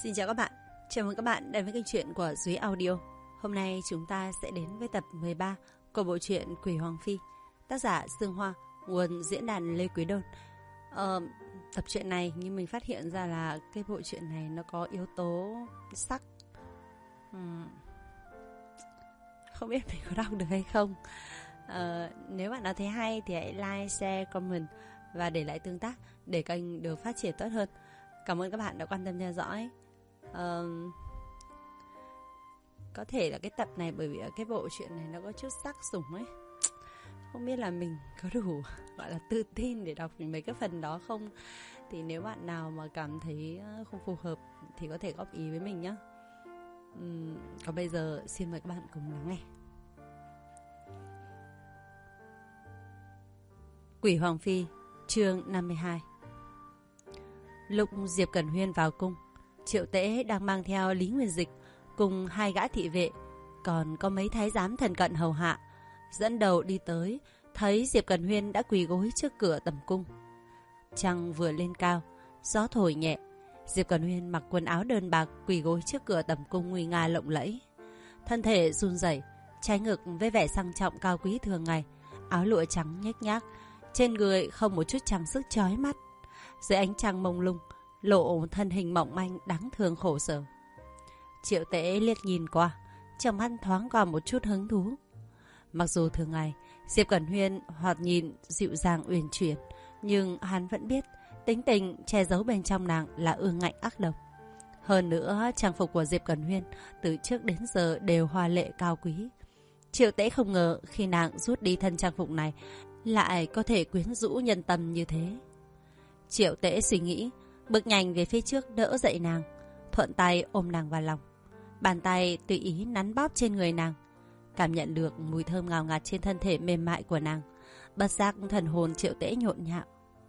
Xin chào các bạn, chào mừng các bạn đến với kênh truyện của Duy Audio. Hôm nay chúng ta sẽ đến với tập 13 của bộ truyện Quỷ Hoàng Phi, tác giả Sương Hoa, nguồn diễn đàn Lê Quý Đôn. Tập truyện này như mình phát hiện ra là cái bộ truyện này nó có yếu tố sắc. Không biết mình có đọc được hay không. Nếu bạn nào thấy hay thì hãy like, share, comment và để lại tương tác để kênh được phát triển tốt hơn. Cảm ơn các bạn đã quan tâm theo dõi. Có thể là cái tập này bởi vì cái bộ truyện này nó có chút sắc sủng ấy. Không biết là mình có đủ gọi là tự tin để đọc mấy cái phần đó không. Thì nếu bạn nào mà cảm thấy không phù hợp thì có thể góp ý với mình nhé. Còn bây giờ xin mời các bạn cùng lắng nghe. Quỷ Hoàng Phi, chương 52. Lúc Diệp Cẩn Huyên vào cung, Triệu Tễ đang mang theo Lý Nguyên Dịch cùng 2 gã thị vệ, còn có mấy thái giám thần cận hầu hạ, dẫn đầu đi tới, thấy Diệp Cẩn Huyên đã quỳ gối trước cửa tầm cung. Trăng vừa lên cao, gió thổi nhẹ, Diệp Cẩn Huyên mặc quần áo đơn bạc quỳ gối trước cửa tầm cung nguy nga lộng lẫy. Thân thể run rẩy, trái ngực với vẻ sang trọng cao quý thường ngày, áo lụa trắng nhếch nhác, trên người không một chút trang sức chói mắt. Dưới ánh trăng mông lung, lộ thân hình mỏng manh đáng thương khổ sở. Triệu Tễ liếc nhìn qua, trong mắt thoáng qua một chút hứng thú. Mặc dù thường ngày Diệp Cẩn Huyên hoạt nhìn dịu dàng uyển chuyển, nhưng hắn vẫn biết tính tình che giấu bên trong nàng là ương ngạnh ác độc. Hơn nữa, trang phục của Diệp Cẩn Huyên từ trước đến giờ đều hoa lệ cao quý. Triệu Tễ không ngờ khi nàng rút đi thân trang phục này lại có thể quyến rũ nhân tâm như thế. Triệu Tễ suy nghĩ, bước nhanh về phía trước đỡ dậy nàng, thuận tay ôm nàng vào lòng. Bàn tay tùy ý nắn bóp trên người nàng, cảm nhận được mùi thơm ngào ngạt trên thân thể mềm mại của nàng. Bất giác thần hồn Triệu Tễ nhộn nhạo.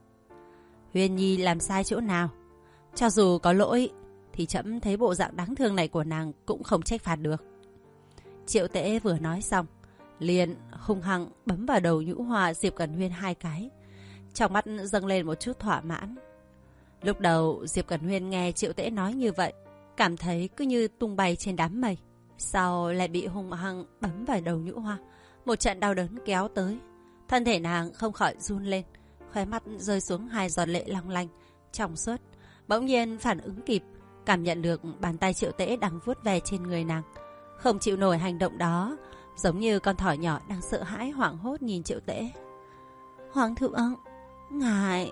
Huyên Nhi làm sai chỗ nào? Cho dù có lỗi thì trẫm thấy bộ dạng đáng thương này của nàng cũng không trách phạt được. Triệu Tễ vừa nói xong, liền hung hăng bấm vào đầu nhũ hoa Diệp Cẩn Huyên 2 cái. Trong mắt dâng lên một chút thỏa mãn. Lúc đầu Diệp Cẩn Huyên nghe Triệu Tễ nói như vậy, cảm thấy cứ như tung bay trên đám mây. Sau lại bị hung hăng bấm vào đầu nhũ hoa, một trận đau đớn kéo tới. Thân thể nàng không khỏi run lên, khóe mắt rơi xuống 2 giọt lệ long lanh trong suốt. Bỗng nhiên phản ứng kịp, cảm nhận được bàn tay Triệu Tễ đang vuốt ve trên người nàng. Không chịu nổi hành động đó, giống như con thỏ nhỏ đang sợ hãi hoảng hốt nhìn Triệu Tễ. Hoàng thượng, ngài...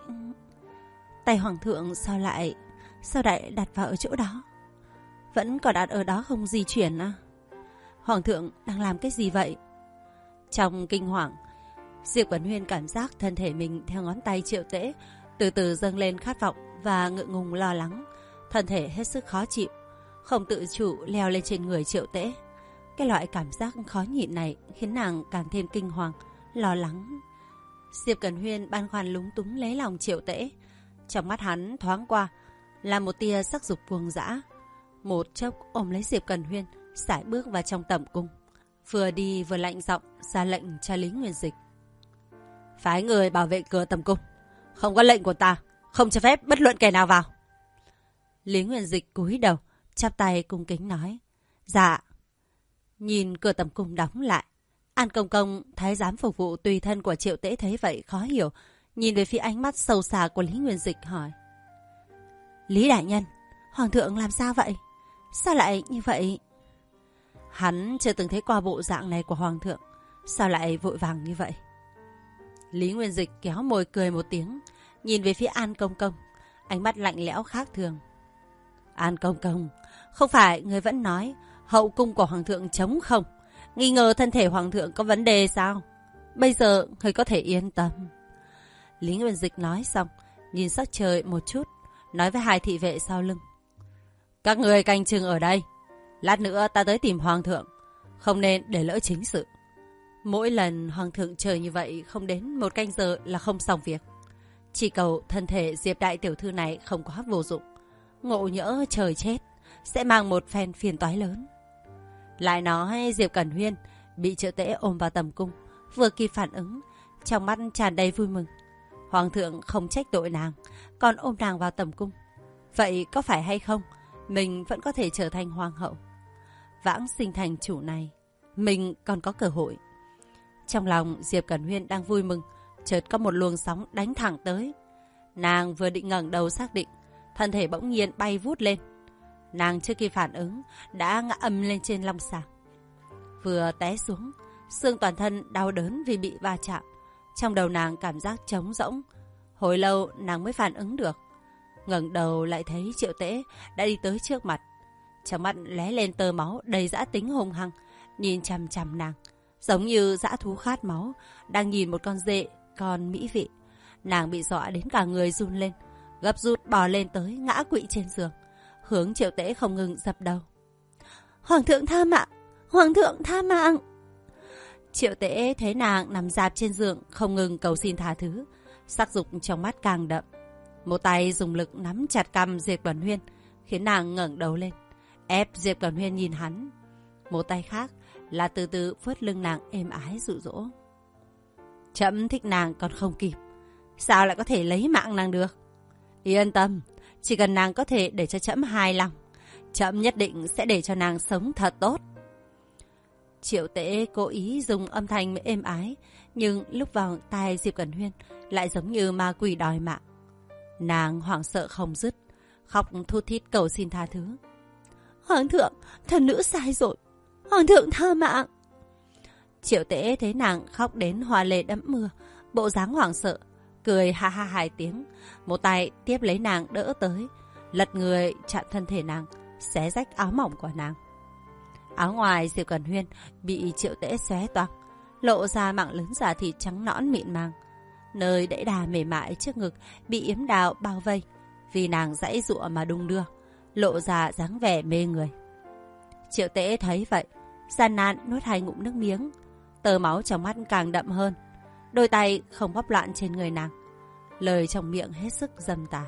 Tay hoàng thượng sao lại đặt vào ở chỗ đó? Vẫn còn đặt ở đó không di chuyển à? Hoàng thượng đang làm cái gì vậy? Trong kinh hoàng, Diệp Cẩn Huyên cảm giác thân thể mình theo ngón tay Triệu Tễ từ từ dâng lên khát vọng và ngượng ngùng lo lắng. Thân thể hết sức khó chịu, không tự chủ leo lên trên người Triệu Tễ. Cái loại cảm giác khó nhịn này khiến nàng càng thêm kinh hoàng, lo lắng. Diệp Cẩn Huyên băn khoăn lúng túng lấy lòng Triệu Tễ. Trong mắt hắn thoáng qua là một tia sắc dục cuồng dã. Một chốc ôm lấy Diệp Cẩn Huyên, sải bước vào trong tẩm cung, vừa đi vừa lạnh giọng ra lệnh cho Lý Nguyên Dịch. Phái người bảo vệ cửa tẩm cung, không có lệnh của ta, không cho phép bất luận kẻ nào vào. Lý Nguyên Dịch cúi đầu, chắp tay cung kính nói. Dạ. Nhìn cửa tẩm cung đóng lại, An Công Công, thái giám phục vụ tùy thân của Triệu Tễ thấy vậy khó hiểu, nhìn về phía ánh mắt sâu xa của Lý Nguyên Dịch hỏi. Lý đại nhân, hoàng thượng làm sao vậy? Sao lại như vậy? Hắn chưa từng thấy qua bộ dạng này của hoàng thượng, sao lại vội vàng như vậy? Lý Nguyên Dịch kéo môi cười một tiếng, nhìn về phía An Công Công, ánh mắt lạnh lẽo khác thường. An Công Công, không phải người vẫn nói hậu cung của hoàng thượng trống không? Nghi ngờ thân thể hoàng thượng có vấn đề sao? Bây giờ người có thể yên tâm. Lý Nguyên Dịch nói xong, nhìn sắc trời một chút, nói với 2 thị vệ sau lưng. Các người canh chừng ở đây, lát nữa ta tới tìm hoàng thượng, không nên để lỡ chính sự. Mỗi lần hoàng thượng chờ như vậy không đến 1 canh giờ là không xong việc. Chỉ cầu thân thể Diệp đại tiểu thư này không quá vô dụng, ngộ nhỡ trời chết sẽ mang một phen phiền toái lớn. Lại nói Diệp Cẩn Huyên bị Triệu Tễ ôm vào tầm cung, vừa kịp phản ứng, trong mắt tràn đầy vui mừng. Hoàng thượng không trách tội nàng, còn ôm nàng vào tầm cung. Vậy có phải hay không mình vẫn có thể trở thành hoàng hậu. Vãng sinh thành chủ này, mình còn có cơ hội. Trong lòng Diệp Cẩn Huyên đang vui mừng, chợt có một luồng sóng đánh thẳng tới. Nàng vừa định ngẩng đầu xác định, thân thể bỗng nhiên bay vút lên. Nàng chưa kịp phản ứng, đã ngã ầm lên trên long sàng. Vừa té xuống, xương toàn thân đau đớn vì bị va chạm. Trong đầu nàng cảm giác trống rỗng. Hồi lâu nàng mới phản ứng được. Ngẩng đầu lại thấy Triệu Tễ đã đi tới trước mặt. Trong mắt lóe lên tơ máu đầy dã tính hung hăng, nhìn chằm chằm nàng, giống như dã thú khát máu đang nhìn một con dê, con mỹ vị. Nàng bị dọa đến cả người run lên, gấp rút bò lên tới ngã quỵ trên giường, hướng Triệu Tễ không ngừng dập đầu. Hoàng thượng tha mạng, hoàng thượng tha mạng. Triệu Tễ thấy nàng nằm rạp trên giường không ngừng cầu xin tha thứ, sắc dục trong mắt càng đậm. Một tay dùng lực nắm chặt cằm Diệp Cẩn Huyên, khiến nàng ngẩng đầu lên, ép Diệp Cẩn Huyên nhìn hắn. Một tay khác là từ từ phớt lưng nàng êm ái dụ dỗ. Trẫm thích nàng còn không kịp, sao lại có thể lấy mạng nàng được? Yên tâm, chỉ cần nàng có thể để cho trẫm hài lòng, trẫm nhất định sẽ để cho nàng sống thật tốt. Triệu Tễ cố ý dùng âm thanh êm ái, nhưng lúc vào tai Diệp Cẩn Huyên lại giống như ma quỷ đòi mạng. Nàng hoảng sợ không dứt, khóc thút thít cầu xin tha thứ. Hoàng thượng, thần nữ sai rồi, hoàng thượng tha mạng. Triệu Tễ thấy nàng khóc đến hoa lệ đẫm mưa, bộ dáng hoảng sợ, cười ha ha hai tiếng, một tay tiếp lấy nàng đỡ tới, lật người chặn thân thể nàng, xé rách áo mỏng của nàng. Áo ngoài Diệp Cẩn Huyên bị Triệu Tễ xé toạc, lộ ra mảng lớn da thịt trắng nõn mịn màng. Nơi đẫy đà mềm mại trước ngực bị yếm đào bao vây, vì nàng giãy giụa mà đung đưa, lộ ra dáng vẻ mê người. Triệu Tễ thấy vậy, gian nan nuốt hai ngụm nước miếng, tơ máu trong mắt càng đậm hơn, đôi tay không bóp loạn trên người nàng, lời trong miệng hết sức dâm tà.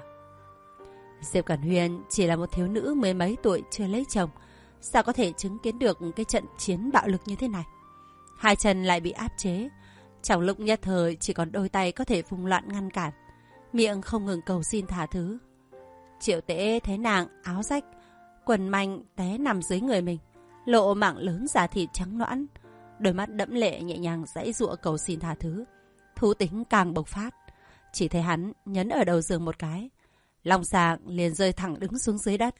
Diệp Cẩn Huyên chỉ là một thiếu nữ mười mấy tuổi chưa lấy chồng, sao có thể chứng kiến được cái trận chiến bạo lực như thế này? Hai chân lại bị áp chế, trong lúc nhất thời chỉ còn đôi tay có thể phung loạn ngăn cản, miệng không ngừng cầu xin tha thứ. Triệu Tễ thấy nàng áo rách, quần manh té nằm dưới người mình, lộ mảng lớn da thịt trắng nõn, đôi mắt đẫm lệ nhẹ nhàng giãy giụa cầu xin tha thứ, thú tính càng bộc phát. Chỉ thấy hắn nhấn ở đầu giường một cái, long sàng liền rơi thẳng đứng xuống dưới đất.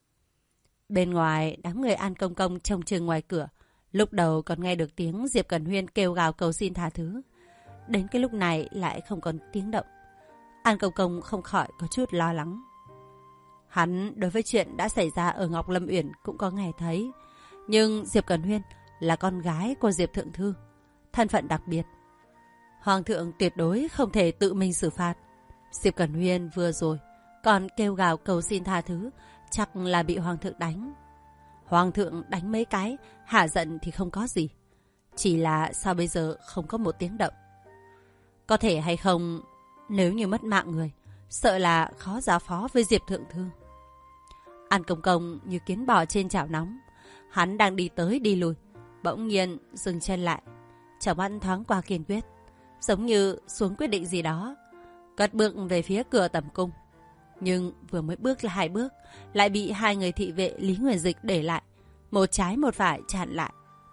Bên ngoài, đám người An Công Công trông chừng ngoài cửa, lúc đầu còn nghe được tiếng Diệp Cẩn Huyên kêu gào cầu xin tha thứ. Đến cái lúc này lại không còn tiếng động. An Công Công không khỏi có chút lo lắng. Hắn đối với chuyện đã xảy ra ở Ngọc Lâm Uyển cũng có nghe thấy. Nhưng Diệp Cẩn Huyên là con gái của Diệp Thượng Thư, thân phận đặc biệt. Hoàng thượng tuyệt đối không thể tự mình xử phạt. Diệp Cẩn Huyên vừa rồi còn kêu gào cầu xin tha thứ, chắc là bị Hoàng thượng đánh. Hoàng thượng đánh mấy cái, hạ giận thì không có gì. Chỉ là sao bây giờ không có một tiếng động? Có thể hay không, nếu như mất mạng người, sợ là khó giao phó với Diệp Thượng Thư. An Công Công như kiến bò trên chảo nóng. Hắn đang đi tới đi lùi, bỗng nhiên dừng chân lại, trong mắt thoáng qua kiên quyết, giống như xuống quyết định gì đó, cất bước về phía cửa tẩm cung. Nhưng vừa mới bước là hai bước, lại bị hai người thị vệ Lý Nguyên Dịch để lại, một trái một phải chặn lại.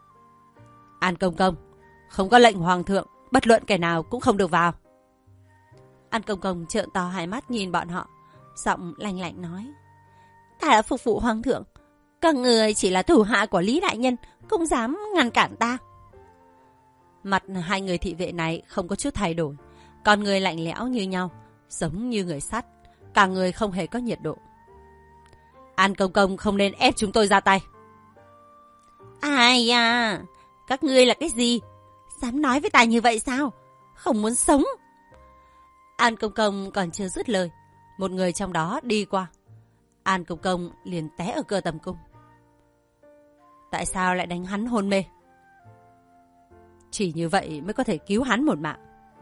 An Công Công, không có lệnh Hoàng thượng, bất luận kẻ nào cũng không được vào. An Công Công trợn to hai mắt nhìn bọn họ, giọng lạnh lạnh nói: Ta đã phục vụ Hoàng thượng, các người chỉ là thủ hạ của Lý đại nhân, cũng dám ngăn cản ta. Mặt hai người thị vệ này không có chút thay đổi, con người lạnh lẽo như nhau, giống như người sắt, cả người không hề có nhiệt độ. An Công Công không nên ép chúng tôi ra tay. Ai à, các ngươi là cái gì? Dám nói với ta như vậy sao? Không muốn sống. An Công Công còn chưa dứt lời, một người trong đó đi qua. An Công Công liền té ở cửa tầm cung. Tại sao lại đánh hắn hôn mê? Chỉ như vậy mới có thể cứu hắn một mạng.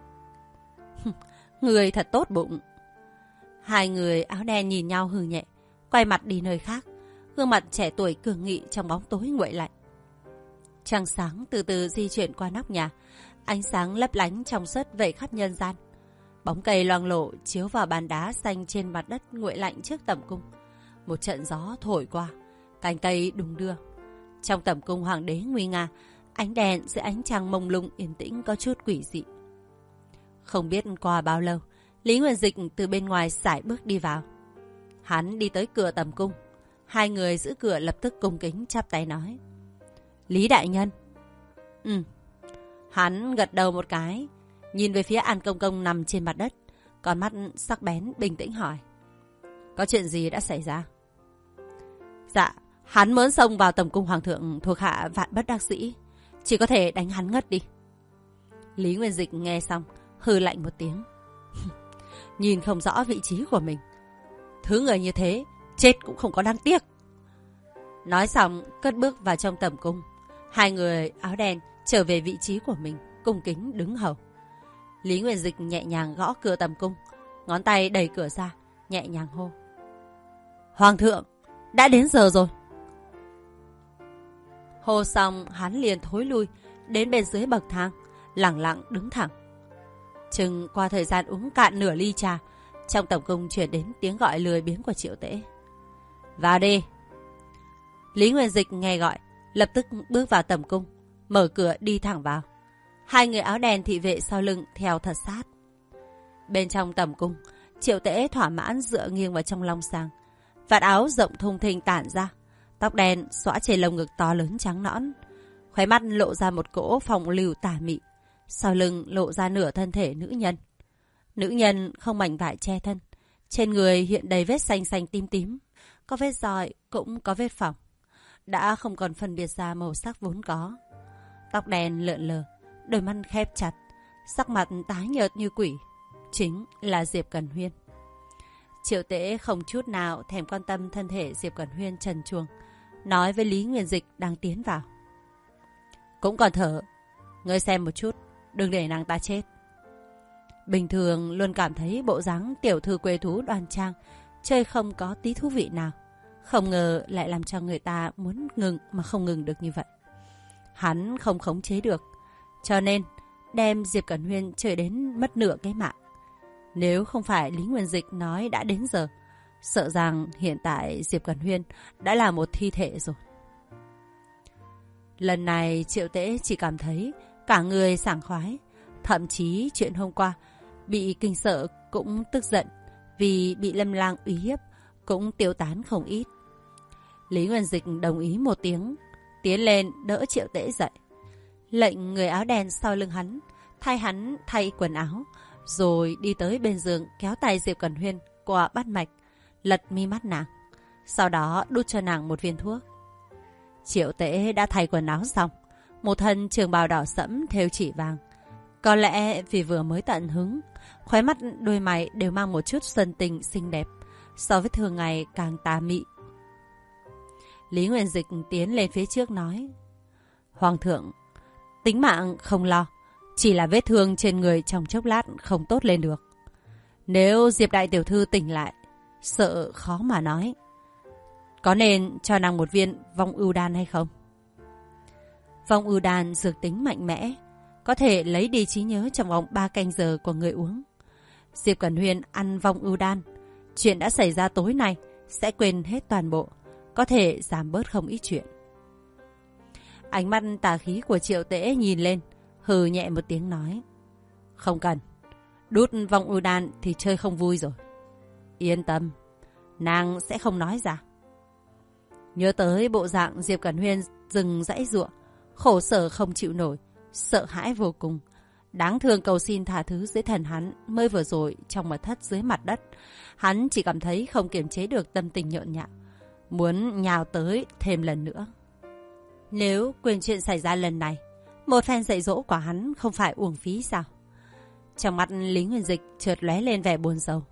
Người thật tốt bụng. Hai người áo đen nhìn nhau hừ nhẹ, quay mặt đi nơi khác, gương mặt trẻ tuổi cường nghị trong bóng tối nguội lạnh. Trăng sáng từ từ di chuyển qua nóc nhà, ánh sáng lấp lánh trong suốt vẩy khắp nhân gian. Bóng cây loang lổ chiếu vào bàn đá xanh trên mặt đất nguội lạnh trước tẩm cung. một trận gió thổi qua, cành cây đung đưa. Trong tẩm cung hoàng đế nguy nga, ánh đèn dưới ánh trăng mông lung yên tĩnh có chút quỷ dị. Không biết qua bao lâu, Lý Nguyên Dịch từ bên ngoài sải bước đi vào. Hắn đi tới cửa tẩm cung. Hai người giữ cửa lập tức cung kính chắp tay nói: Lý đại nhân. Hắn gật đầu một cái, nhìn về phía An Công Công nằm trên mặt đất, con mắt sắc bén bình tĩnh hỏi: Có chuyện gì đã xảy ra? Dạ, hắn muốn xông vào tẩm cung hoàng thượng, thuộc hạ vạn bất đắc dĩ, chỉ có thể đánh hắn ngất đi. Lý Nguyên Dịch nghe xong hừ lạnh một tiếng. Nhìn không rõ vị trí của mình, thứ người như thế chết cũng không có đáng tiếc. Nói xong cất bước vào trong tẩm cung. Hai người áo đen trở về vị trí của mình, cung kính đứng hầu. Lý Nguyên Dịch nhẹ nhàng gõ cửa tẩm cung, ngón tay đẩy cửa ra, nhẹ nhàng hô: Hoàng thượng, đã đến giờ rồi. Hô xong hắn liền thối lui đến bên dưới bậc thang, lẳng lặng đứng thẳng. Chừng qua thời gian uống cạn nửa ly trà, trong tẩm cung chuyển đến tiếng gọi lười biếng của Triệu Tễ: Vào đi. Lý Nguyên Dịch nghe gọi, lập tức bước vào tẩm cung, mở cửa đi thẳng vào. Hai người áo đen thị vệ sau lưng theo thật sát. Bên trong tẩm cung, Triệu Tễ thỏa mãn dựa nghiêng vào trong long sàng, vạt áo rộng thùng thình tản ra, tóc đen xõa trên lồng ngực to lớn trắng nõn, khóe mắt lộ ra một cỗ phong lưu tà mị, sau lưng lộ ra nửa thân thể nữ nhân. Nữ nhân không mảnh vải che thân, trên người hiện đầy vết xanh xanh tím tím, có vết roi cũng có vết phỏng, đã không còn phân biệt ra màu sắc vốn có. Tóc đen lượn lờ, đôi mắt khép chặt, sắc mặt tái nhợt như quỷ, chính là Diệp Cẩn Huyên. Triệu Tễ không chút nào thèm quan tâm thân thể Diệp Cẩn Huyên trần truồng, nói với Lý Nguyên Dịch đang tiến vào: Cũng còn thở, ngươi xem một chút, đừng để nàng ta chết. Bình thường luôn cảm thấy bộ dáng tiểu thư quê thú đoan trang, chơi không có tí thú vị nào, không ngờ lại làm cho người ta muốn ngừng mà không ngừng được như vậy. Hắn không khống chế được, cho nên đem Diệp Cẩn Huyên chơi đến mất nửa cái mạng. Nếu không phải Lý Nguyên Dịch nói đã đến giờ, sợ rằng hiện tại Diệp Cẩn Huyên đã là một thi thể rồi. Lần này Triệu Tễ chỉ cảm thấy cả người sảng khoái, thậm chí chuyện hôm qua bị kinh sợ cũng tức giận vì bị Lâm Lang uy hiếp cũng tiêu tán không ít. Lý Nguyên Dịch đồng ý một tiếng, tiến lên đỡ Triệu Tễ dậy, lệnh người áo đen sau lưng hắn thay quần áo, rồi đi tới bên giường kéo tay Diệp Cẩn Huyên qua bắt mạch, lật mi mắt nàng, sau đó đút cho nàng một viên thuốc. Triệu Tễ đã thay quần áo xong, một thân trường bào đỏ sẫm thêu chỉ vàng. Có lẽ vì vừa mới tận hứng, khóe mắt đôi mày đều mang một chút xuân tình xinh đẹp, so với thường ngày càng tà mị. Lý Nguyên Dịch tiến lên phía trước nói: Hoàng thượng, tính mạng không lo, chỉ là vết thương trên người trong chốc lát không tốt lên được. Nếu Diệp đại tiểu thư tỉnh lại, sợ khó mà nói. Có nên cho nàng một viên vong ưu đan hay không? Vong ưu đan dược tính mạnh mẽ, có thể lấy đi trí nhớ trong vòng 3 canh giờ của người uống. Diệp Cẩn Huyên ăn vong ưu đan, chuyện đã xảy ra tối nay sẽ quên hết toàn bộ, có thể giảm bớt không ít chuyện. Ánh mắt tà khí của Triệu Tễ nhìn lên, hừ nhẹ một tiếng nói: Không cần, đút vong ưu đan thì chơi không vui rồi. Yên tâm, nàng sẽ không nói ra. Nhớ tới bộ dạng Diệp Cẩn Huyên dừng dãy giụa, khổ sở không chịu nổi, sợ hãi vô cùng, đáng thương cầu xin tha thứ dưới thần hắn mới vừa rồi trong mật thất dưới mặt đất. Hắn chỉ cảm thấy không kiềm chế được tâm tình nhộn nhạo, muốn nhào tới thêm lần nữa. Nếu quên chuyện xảy ra lần này, một phen dạy dỗ của hắn không phải uổng phí sao? Trong mắt Lý Nguyên Dịch chợt lóe lên vẻ buồn rầu.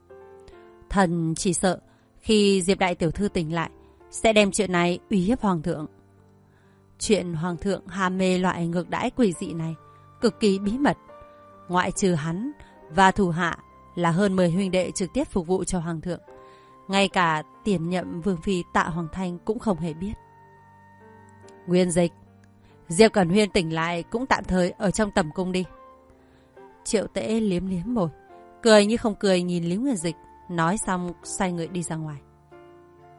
Thần chỉ sợ khi Diệp đại tiểu thư tỉnh lại sẽ đem chuyện này uy hiếp hoàng thượng. Chuyện hoàng thượng ham mê loại ngược đãi quỷ dị này cực kỳ bí mật, ngoại trừ hắn và thủ hạ là hơn 10 huynh đệ trực tiếp phục vụ cho hoàng thượng, ngay cả tiền nhậm vương phi Tạ Hoàng Thanh cũng không hề biết. Nguyên Dịch, Diệp Cẩn Huyên tỉnh lại cũng tạm thời ở trong tẩm cung đi. Triệu Tễ liếm liếm môi, cười như không cười nhìn Lý Nguyên Dịch, nói xong xoay người đi ra ngoài.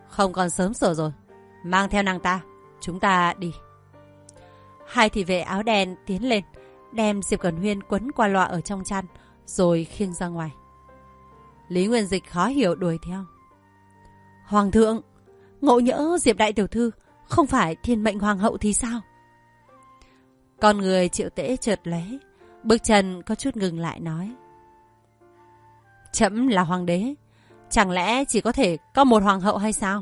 Không còn sớm sửa rồi. Mang theo nàng ta. Chúng ta đi. Hai thị vệ áo đen tiến lên, đem Diệp Cẩn Huyên quấn qua loa ở trong chăn, rồi khiêng ra ngoài. Lý Nguyên Dịch khó hiểu đuổi theo. Hoàng thượng, ngộ nhỡ Diệp đại tiểu thư không phải thiên mệnh hoàng hậu thì sao? Con người Triệu Tễ chợt lóe, bước chân có chút ngừng lại nói. Trẫm là hoàng đế, chẳng lẽ chỉ có thể có một hoàng hậu hay sao?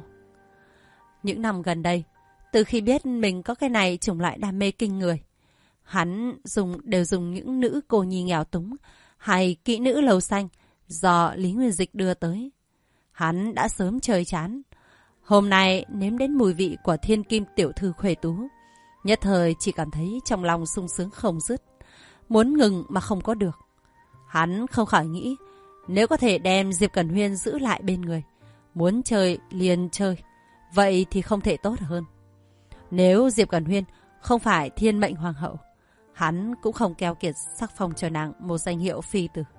Những năm gần đây, từ khi biết mình có cái này chủng loại đam mê kinh người, hắn đều dùng những nữ cô nhi nghèo túng hay kỹ nữ lầu xanh do Lý Nguyên Dịch đưa tới. Hắn đã sớm chơi chán. Hôm nay nếm đến mùi vị của thiên kim tiểu thư khuê tú, nhất thời chỉ cảm thấy trong lòng sung sướng không dứt, muốn ngừng mà không có được. Hắn không khỏi nghĩ, nếu có thể đem Diệp Cẩn Huyên giữ lại bên người, muốn chơi liền chơi, vậy thì không thể tốt hơn. Nếu Diệp Cẩn Huyên không phải thiên mệnh hoàng hậu, hắn cũng không keo kiệt sắc phong cho nàng một danh hiệu phi tử.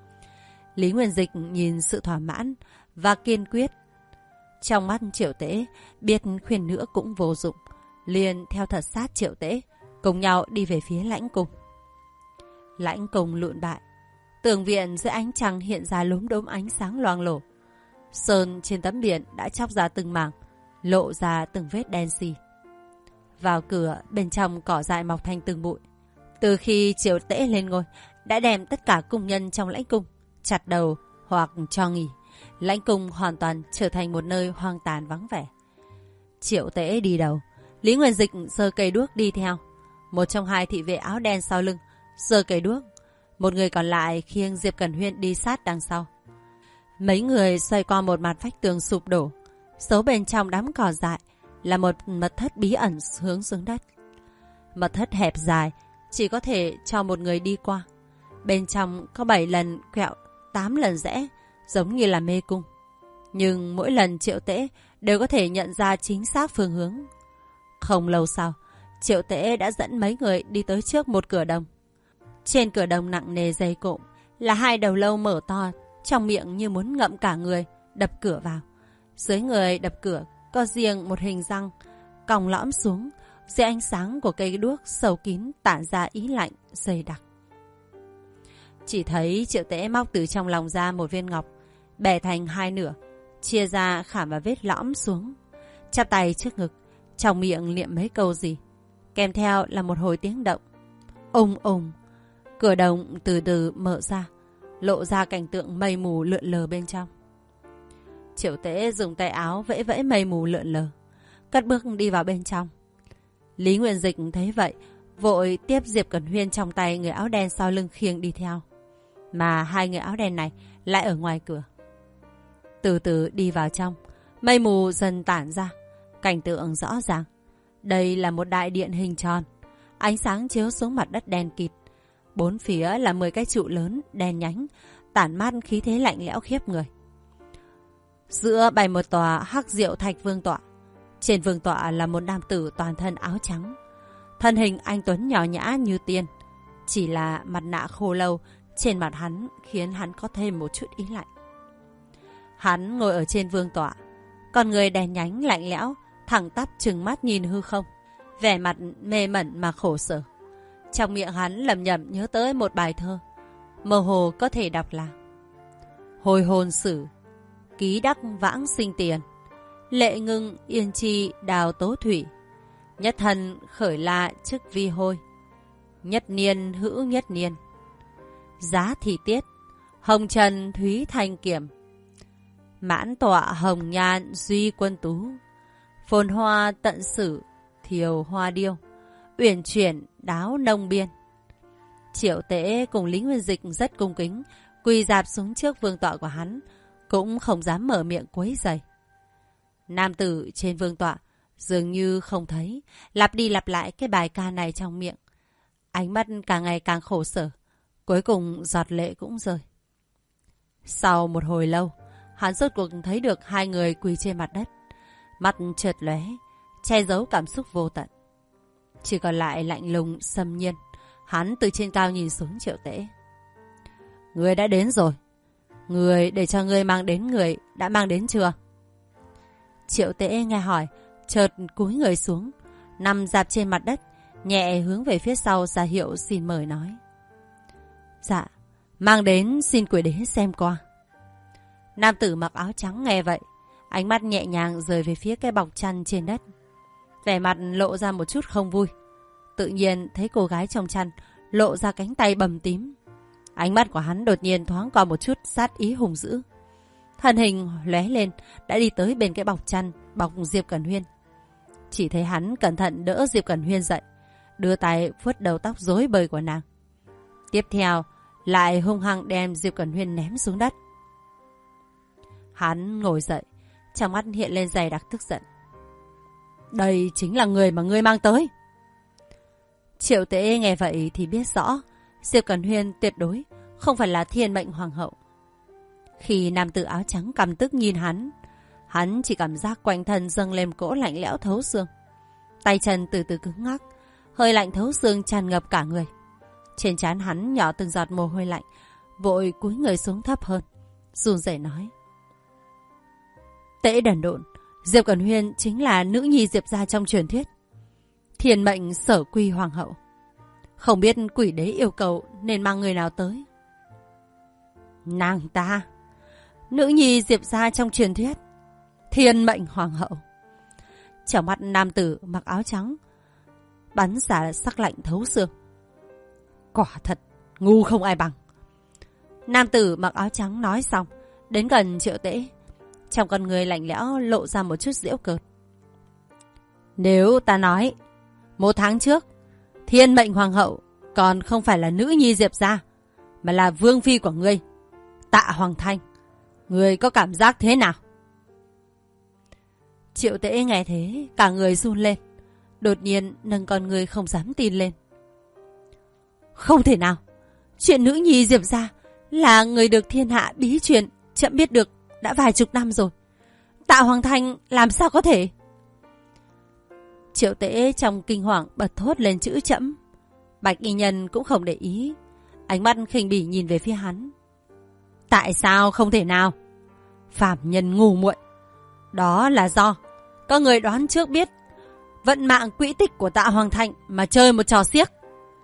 Lý Nguyên Dịch nhìn sự thỏa mãn và kiên quyết. Trong mắt Triệu Tễ, biết khuyên nữa cũng vô dụng, liền theo thật sát Triệu Tễ, cùng nhau đi về phía lãnh cung. Lãnh cung lụn bại, tường viện dưới ánh trăng hiện ra lốm đốm ánh sáng loang lổ. Sơn trên tấm biển đã chóc ra từng mảng, lộ ra từng vết đen xì. Vào cửa, bên trong cỏ dại mọc thành từng bụi. Từ khi Triệu Tễ lên ngôi, đã đem tất cả cung nhân trong lãnh cung chặt đầu hoặc cho nghỉ. Lãnh cung hoàn toàn trở thành một nơi hoang tàn vắng vẻ. Triệu Tễ đi đầu, Lý Nguyên Dịch giơ cây đuốc đi theo. Một trong hai thị vệ áo đen sau lưng giơ cây đuốc, một người còn lại khiêng Diệp Cẩn Huyên đi sát đằng sau. Mấy người xoay qua một mặt vách tường sụp đổ. Giấu bên trong đám cỏ dại là một mật thất bí ẩn hướng xuống đất. Mật thất hẹp dài, chỉ có thể cho một người đi qua. Bên trong có 7 lần quẹo, 8 lần rẽ, giống như là mê cung. Nhưng mỗi lần Triệu Tễ đều có thể nhận ra chính xác phương hướng. Không lâu sau, Triệu Tễ đã dẫn mấy người đi tới trước một cửa đồng. Trên cửa đồng nặng nề dày cộm là hai đầu lâu mở to, trong miệng như muốn ngậm cả người, đập cửa vào. Dưới người đập cửa có riêng một hình răng, còng lõm xuống, dưới ánh sáng của cây đuốc sâu kín tản ra ý lạnh, dày đặc. Chỉ thấy Triệu Tễ móc từ trong lòng ra một viên ngọc, bẻ thành hai nửa, chia ra khảm vào vết lõm xuống. Chắp tay trước ngực, trong miệng niệm mấy câu gì. Kèm theo là một hồi tiếng động. Ùng ùng, cửa đồng từ từ mở ra, lộ ra cảnh tượng mây mù lượn lờ bên trong. Triệu Tễ dùng tay áo vẫy vẫy mây mù lượn lờ, cất bước đi vào bên trong. Lý Nguyên Dịch thấy vậy, vội tiếp Diệp Cẩn Huyên trong tay người áo đen sau lưng khiêng đi theo. Mà hai người áo đen này lại ở ngoài cửa. Từ từ đi vào trong, mây mù dần tản ra, cảnh tượng rõ ràng. Đây là một đại điện hình tròn, ánh sáng chiếu xuống mặt đất đen kịt. Bốn phía là 10 cái trụ lớn, đen nhánh, tản mát khí thế lạnh lẽo khiếp người. Giữa bày một tòa hắc diệu thạch vương tọa. Trên vương tọa là một nam tử toàn thân áo trắng. Thân hình anh tuấn nhỏ nhã như tiên. Chỉ là mặt nạ khô lâu trên mặt hắn khiến hắn có thêm một chút ý lạnh. Hắn ngồi ở trên vương tọa, con người đen nhánh lạnh lẽo, thẳng tắp trừng mắt nhìn hư không, vẻ mặt mê mẩn mà khổ sở. Trong miệng hắn lẩm nhẩm nhớ tới một bài thơ, mơ hồ có thể đọc là: hồi hồn sử, ký đắc vãng sinh tiền, lệ ngưng yên chi đào tố thủy, nhất thân khởi la chức vi hôi, nhất niên hữu nhất niên, giá thì tiết, hồng trần thúy thanh kiểm, mãn tọa hồng nhan duy quân tú, phồn hoa tận sử thiều hoa điêu, uyển chuyển đáo nông biên. Triệu Tễ cùng Lý Nguyên Dịch rất cung kính, quỳ dạp xuống trước vương tọa của hắn, cũng không dám mở miệng quấy rầy. Nam tử trên vương tọa dường như không thấy, lặp đi lặp lại cái bài ca này trong miệng. Ánh mắt càng ngày càng khổ sở, cuối cùng giọt lệ cũng rơi. Sau một hồi lâu, hắn rốt cuộc thấy được hai người quỳ trên mặt đất, mắt chợt lóe, che giấu cảm xúc vô tận. Chỉ còn lại lạnh lùng xâm nhiên. Hắn từ trên cao nhìn xuống Triệu Tễ. Người đã đến rồi. Người để cho người mang đến người đã mang đến chưa? Triệu Tễ nghe hỏi, chợt cúi người xuống, nằm dạp trên mặt đất, nhẹ hướng về phía sau ra hiệu xin mời nói. Dạ, mang đến xin quỷ đế xem qua. Nam tử mặc áo trắng nghe vậy, ánh mắt nhẹ nhàng rời về phía cái bọc chăn trên đất. Vẻ mặt lộ ra một chút không vui. Tự nhiên thấy cô gái trong chăn lộ ra cánh tay bầm tím. Ánh mắt của hắn đột nhiên thoáng qua một chút sát ý hùng dữ. Thân hình lóe lên đã đi tới bên cái bọc chăn bọc Diệp Cẩn Huyên. Chỉ thấy hắn cẩn thận đỡ Diệp Cẩn Huyên dậy, đưa tay vuốt đầu tóc rối bời của nàng. Tiếp theo lại hung hăng đem Diệp Cẩn Huyên ném xuống đất. Hắn ngồi dậy, trong mắt hiện lên dày đặc tức giận. Đây chính là người mà ngươi mang tới. Triệu Tễ nghe vậy thì biết rõ Diệp Cẩn Huyên tuyệt đối không phải là thiên mệnh hoàng hậu. Khi nam tử áo trắng căm tức nhìn hắn chỉ cảm giác quanh thân dâng lên cỗ lạnh lẽo thấu xương. Tay chân từ từ cứng ngắc, hơi lạnh thấu xương tràn ngập cả người. Trên trán hắn nhỏ từng giọt mồ hôi lạnh, vội cúi người xuống thấp hơn, run rẩy nói. Tễ đần độn, Diệp Cẩn Huyên chính là nữ nhi Diệp gia trong truyền thuyết, thiên mệnh sở quy hoàng hậu. Không biết quỷ đế yêu cầu nên mang người nào tới. Nàng ta, nữ nhi Diệp gia trong truyền thuyết, thiên mệnh hoàng hậu. Trong mắt nam tử mặc áo trắng bắn xả sắc lạnh thấu xương. Quả thật ngu không ai bằng. Nam tử mặc áo trắng nói xong, đến gần Triệu Tễ, trong con người lạnh lẽo lộ ra một chút giễu cợt. Nếu ta nói 1 tháng trước thiên mệnh hoàng hậu còn không phải là nữ nhi Diệp gia, mà là vương phi của ngươi, Tạ Hoàng Thanh, ngươi có cảm giác thế nào? Triệu Tễ nghe thế cả người run lên, đột nhiên nâng con người không dám tin lên. Không thể nào, chuyện nữ nhi Diệp gia là người được thiên hạ bí truyền chậm biết được đã vài chục năm rồi. Tạ Hoàng Thanh làm sao có thể? Triệu Tễ trong kinh hoàng bật thốt lên chữ chậm. Bạch y nhân cũng không để ý, ánh mắt khinh bỉ nhìn về phía hắn. Tại sao không thể nào? Phạm nhân ngu muội. Đó là do có người đoán trước biết vận mạng quỹ tích của Tạ Hoàng Thanh mà chơi một trò xiếc.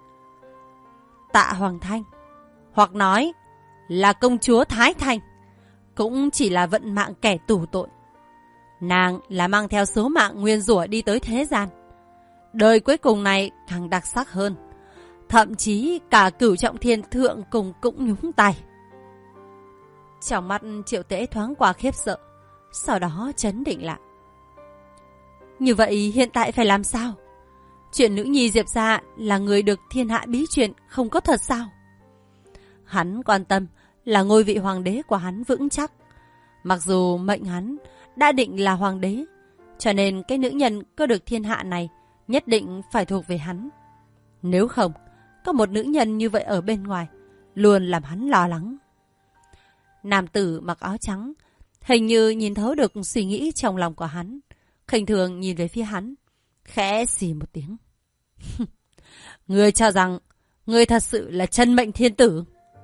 Tạ Hoàng Thanh, hoặc nói là công chúa Thái Thanh, cũng chỉ là vận mạng kẻ tù tội. Nàng là mang theo số mạng nguyên rủa đi tới thế gian. Đời cuối cùng này càng đặc sắc hơn. Thậm chí cả Cửu Trọng Thiên Thượng cùng cũng nhúng tay. Trong mắt Triệu Tễ thoáng qua khiếp sợ, sau đó trấn định lại. Như vậy hiện tại phải làm sao? Chuyện nữ nhi Diệp gia là người được thiên hạ bí truyền không có thật sao? Hắn quan tâm là ngôi vị hoàng đế của hắn vững chắc. Mặc dù mệnh hắn đã định là hoàng đế, cho nên cái nữ nhân có được thiên hạ này nhất định phải thuộc về hắn. Nếu không, có một nữ nhân như vậy ở bên ngoài, luôn làm hắn lo lắng. Nam tử mặc áo trắng hình như nhìn thấu được suy nghĩ trong lòng của hắn, khinh thường nhìn về phía hắn, khẽ xì một tiếng. Ngươi cho rằng ngươi thật sự là chân mệnh thiên tử?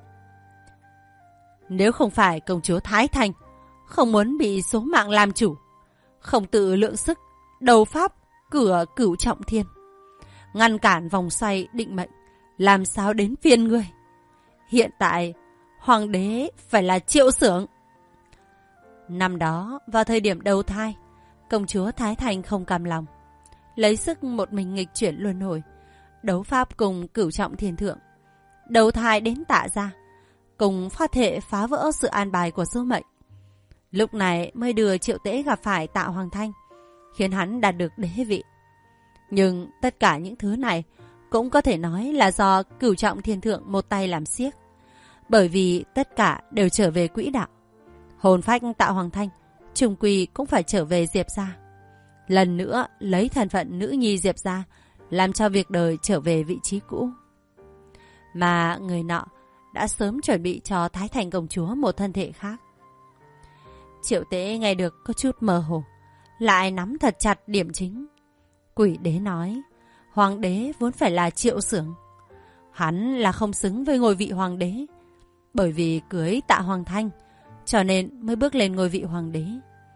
Nếu không phải công chúa Thái Thanh không muốn bị số mạng làm chủ, không tự lượng sức đầu pháp cửa Cửu Trọng Thiên, ngăn cản vòng xoay định mệnh, làm sao đến phiên ngươi? Hiện tại hoàng đế phải là Triệu Xưởng. Năm đó vào thời điểm đầu thai, công chúa Thái Thanh không cam lòng, lấy sức một mình nghịch chuyển luân hồi, đấu pháp cùng Cửu Trọng Thiên Thượng, đầu thai đến Tạ gia, cùng phát thệ phá vỡ sự an bài của số mệnh. Lúc này mới đưa Triệu Tễ gặp phải Tạ Hoàng Thanh, khiến hắn đạt được đế vị. Nhưng tất cả những thứ này cũng có thể nói là do Cửu Trọng Thiên Thượng một tay làm xiếc, bởi vì tất cả đều trở về quỹ đạo. Hồn phách Tạ Hoàng Thanh chung quy cũng phải trở về Diệp gia, lần nữa lấy thân phận nữ nhi Diệp gia làm cho việc đời trở về vị trí cũ. Mà người nọ đã sớm chuẩn bị cho Thái Thành công chúa một thân thể khác. Triệu Tễ nghe được có chút mơ hồ, lại nắm thật chặt điểm chính. Quỷ đế nói, hoàng đế vốn phải là Triệu Xưởng. Hắn là không xứng với ngôi vị hoàng đế, bởi vì cưới Tạ Hoàng Thanh, cho nên mới bước lên ngôi vị hoàng đế.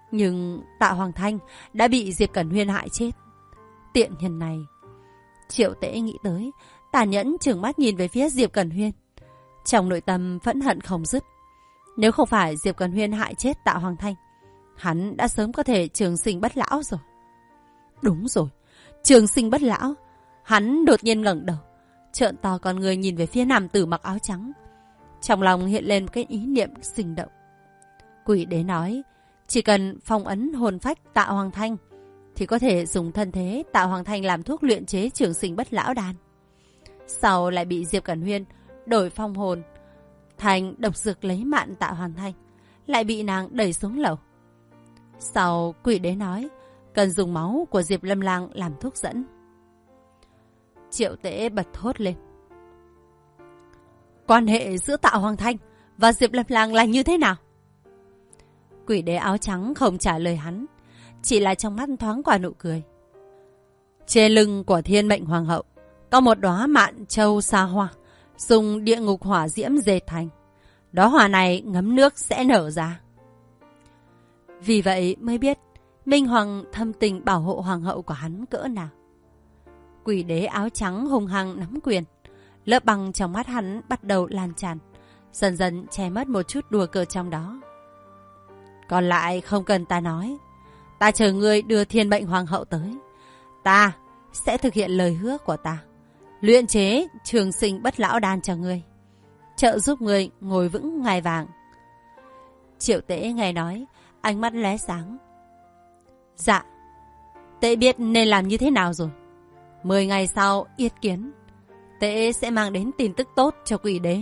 Nhưng Tạ Hoàng Thanh đã bị Diệp Cẩn Huyên hại chết. Tiện nhân này. Triệu Tễ nghĩ tới, tàn nhẫn trừng mắt nhìn về phía Diệp Cẩn Huyên. Trong nội tâm phẫn hận không dứt. Nếu không phải Diệp Cẩn Huyên hại chết Tạ Hoàng Thanh, hắn đã sớm có thể trường sinh bất lão rồi. Đúng rồi, trường sinh bất lão. Hắn đột nhiên ngẩng đầu, trợn to con người nhìn về phía nam tử mặc áo trắng. Trong lòng hiện lên một cái ý niệm sinh động. Quỷ đế nói, chỉ cần phong ấn hồn phách Tạ Hoàng Thanh thì có thể dùng thân thế Tạ Hoàng Thanh làm thuốc luyện chế trường sinh bất lão đan. Sau lại bị Diệp Cẩn Huyên đổi phong hồn thành độc dược lấy mạng Tạ Hoàng Thanh, lại bị nàng đẩy xuống lầu. Sau quỷ đế nói, cần dùng máu của Diệp Lâm Lang làm thuốc dẫn. Triệu Tễ bật thốt lên. Quan hệ giữa Tạ Hoàng Thanh và Diệp Lâm Lang là như thế nào? Quỷ đế áo trắng không trả lời hắn, chỉ là trong mắt thoáng qua nụ cười. Trên lưng của Thiên Mệnh Hoàng hậu có một đóa mạn châu sa hoa, dùng địa ngục hỏa diễm dệt thành. Đóa hoa này ngấm nước sẽ nở ra. Vì vậy mới biết Minh Hoàng thâm tình bảo hộ hoàng hậu của hắn cỡ nào. Quỷ đế áo trắng hung hăng nắm quyền, lớp băng trong mắt hắn bắt đầu lan tràn, dần dần che mất một chút đùa cợt trong đó. Còn lại không cần ta nói, ta chờ ngươi đưa Thiên Mệnh Hoàng hậu tới, ta sẽ thực hiện lời hứa của ta, luyện chế trường sinh bất lão đan cho ngươi, trợ giúp ngươi ngồi vững ngai vàng. Triệu Tễ nghe nói, ánh mắt lóe sáng. Dạ, Tễ biết nên làm như thế nào rồi. 10 ngày sau yết kiến, Tễ sẽ mang đến tin tức tốt cho quỷ đế.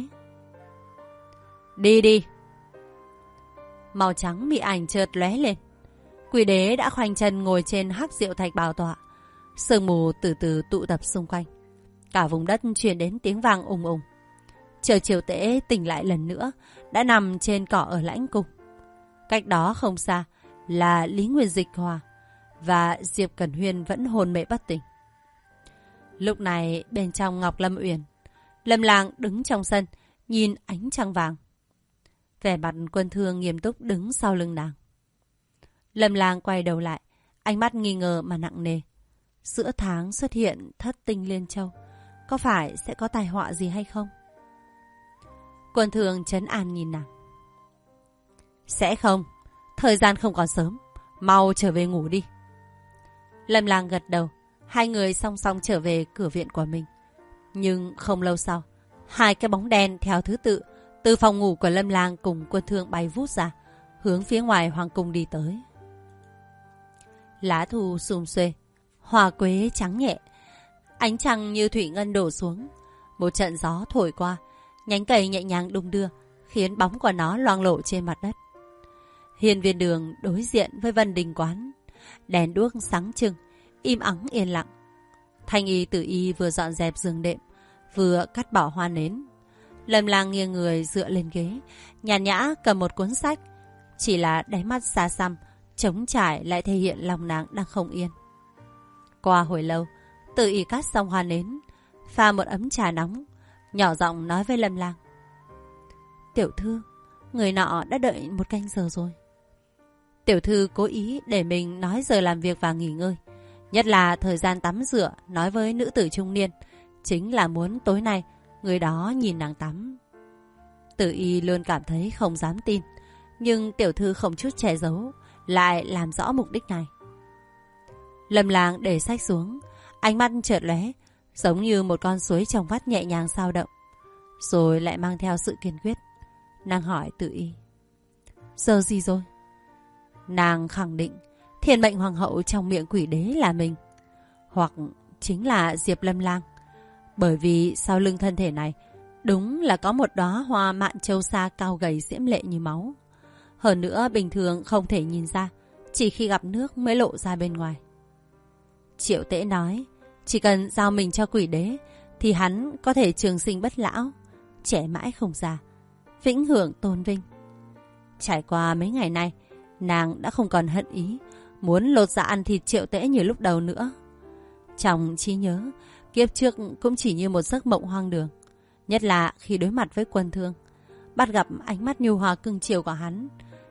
Đi đi. Màu trắng bị ảnh chợt lóe lên. Quỷ đế đã khoanh chân ngồi trên hắc diệu thạch bảo tọa. Sương mù từ từ tụ tập xung quanh. Cả vùng đất truyền đến tiếng vang ùng ùng. Chờ Triệu Tễ tỉnh lại lần nữa, đã nằm trên cỏ ở lãnh cung. Cách đó không xa là Lý Nguyên Dịch Hòa và Diệp Cẩn Huyên vẫn hôn mê bất tỉnh. Lúc này bên trong Ngọc Lâm Uyển, Lâm Lang đứng trong sân, nhìn ánh trăng vàng. Vẻ mặt Quân Thương nghiêm túc đứng sau lưng nàng. Lâm Lang quay đầu lại, ánh mắt nghi ngờ mà nặng nề. Giữa tháng xuất hiện thất tinh liên châu, có phải sẽ có tai họa gì hay không? Quân Thương trấn an nhìn nàng. Sẽ không, thời gian không còn sớm, mau trở về ngủ đi. Lâm Lang gật đầu, hai người song song trở về cửa viện của mình. Nhưng không lâu sau, hai cái bóng đen theo thứ tự từ phòng ngủ của Lâm Lang cùng Quân Thương bay vút ra, hướng phía ngoài hoàng cung đi tới. Lá thu sum xuê, hoa quế trắng nhẹ, ánh trăng như thủy ngân đổ xuống. Một trận gió thổi qua, nhánh cây nhẹ nhàng đung đưa, khiến bóng của nó loang lổ trên mặt đất. Hiên viên đường đối diện với Vân Đình quán, đèn đuốc sáng trưng, im ắng yên lặng. Thanh y tử y vừa dọn dẹp giường đệm, vừa cắt bỏ hoa nến. Lâm Lang nghiêng người dựa lên ghế, nhàn nhã cầm một cuốn sách. Chỉ là đáy mắt xa xăm, trống trải lại thể hiện lòng nàng đang không yên. Qua hồi lâu, tử y cắt xong hoa nến, pha một ấm trà nóng, nhỏ giọng nói với Lâm Lang. Tiểu thư, người nọ đã đợi một canh giờ rồi. Tiểu thư cố ý để mình nói giờ làm việc và nghỉ ngơi, nhất là thời gian tắm rửa, nói với nữ tử trung niên, chính là muốn tối nay người đó nhìn nàng tắm. Tử y luôn cảm thấy không dám tin, nhưng tiểu thư không chút che giấu, lại làm rõ mục đích này. Lâm Lang để sách xuống, ánh mắt chợt lóe, giống như một con suối trong vắt nhẹ nhàng dao động, rồi lại mang theo sự kiên quyết. Nàng hỏi Tử y, giờ gì rồi? Nàng khẳng định Thiên Mệnh Hoàng hậu trong miệng quỷ đế là mình, hoặc chính là Diệp Lâm Lang, bởi vì sau lưng thân thể này đúng là có một đóa hoa mạn châu sa cao gầy diễm lệ như máu. Hơn nữa bình thường không thể nhìn ra, chỉ khi gặp nước mới lộ ra bên ngoài. Triệu Tễ nói, chỉ cần giao mình cho quỷ đế thì hắn có thể trường sinh bất lão, trẻ mãi không già, vĩnh hưởng tôn vinh. Trải qua mấy ngày nay, nàng đã không còn hận ý muốn lột da ăn thịt Triệu Tễ như lúc đầu nữa. Trong trí nhớ, kiếp trước cũng chỉ như một giấc mộng hoang đường, nhất là khi đối mặt với Quân Thương, bắt gặp ánh mắt nhu hòa cưng chiều của hắn,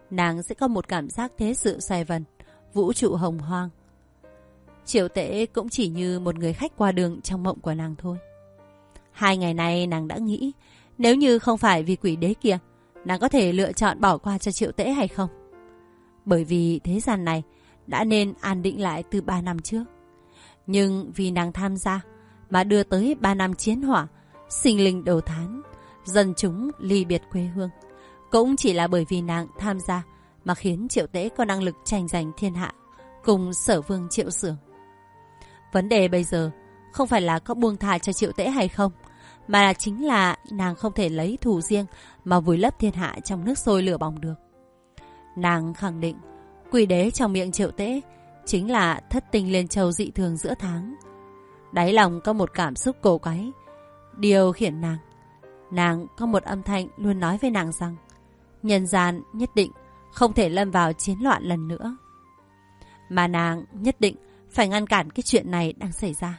nàng sẽ có một cảm giác thế sự xoay vần, vũ trụ hồng hoang. Triệu Tễ cũng chỉ như một người khách qua đường trong mộng của nàng thôi. 2 ngày nay nàng đã nghĩ, nếu như không phải vì quỷ đế kia, nàng có thể lựa chọn bỏ qua cho Triệu Tễ hay không? Bởi vì thế gian này đã nên an định lại từ 3 năm trước. Nhưng vì nàng tham gia mà đưa tới 3 năm chiến hỏa, sinh linh đầu thán, dân chúng ly biệt quê hương. Cũng chỉ là bởi vì nàng tham gia mà khiến Triệu Tễ có năng lực tranh giành thiên hạ cùng Sở Vương Triệu Xưởng. Vấn đề bây giờ không phải là có buông thà cho Triệu Tễ hay không, mà là chính là nàng không thể lấy thù riêng mà vùi lấp thiên hạ trong nước sôi lửa bỏng được. Nàng khẳng định quỷ đế trong miệng Triệu Tễ chính là thất tinh liên châu dị thường giữa tháng. Đáy lòng có một cảm xúc cổ quái điều khiển nàng. Nàng có một âm thanh luôn nói với nàng rằng nhân gian nhất định không thể lâm vào chiến loạn lần nữa, mà nàng nhất định phải ngăn cản cái chuyện này đang xảy ra.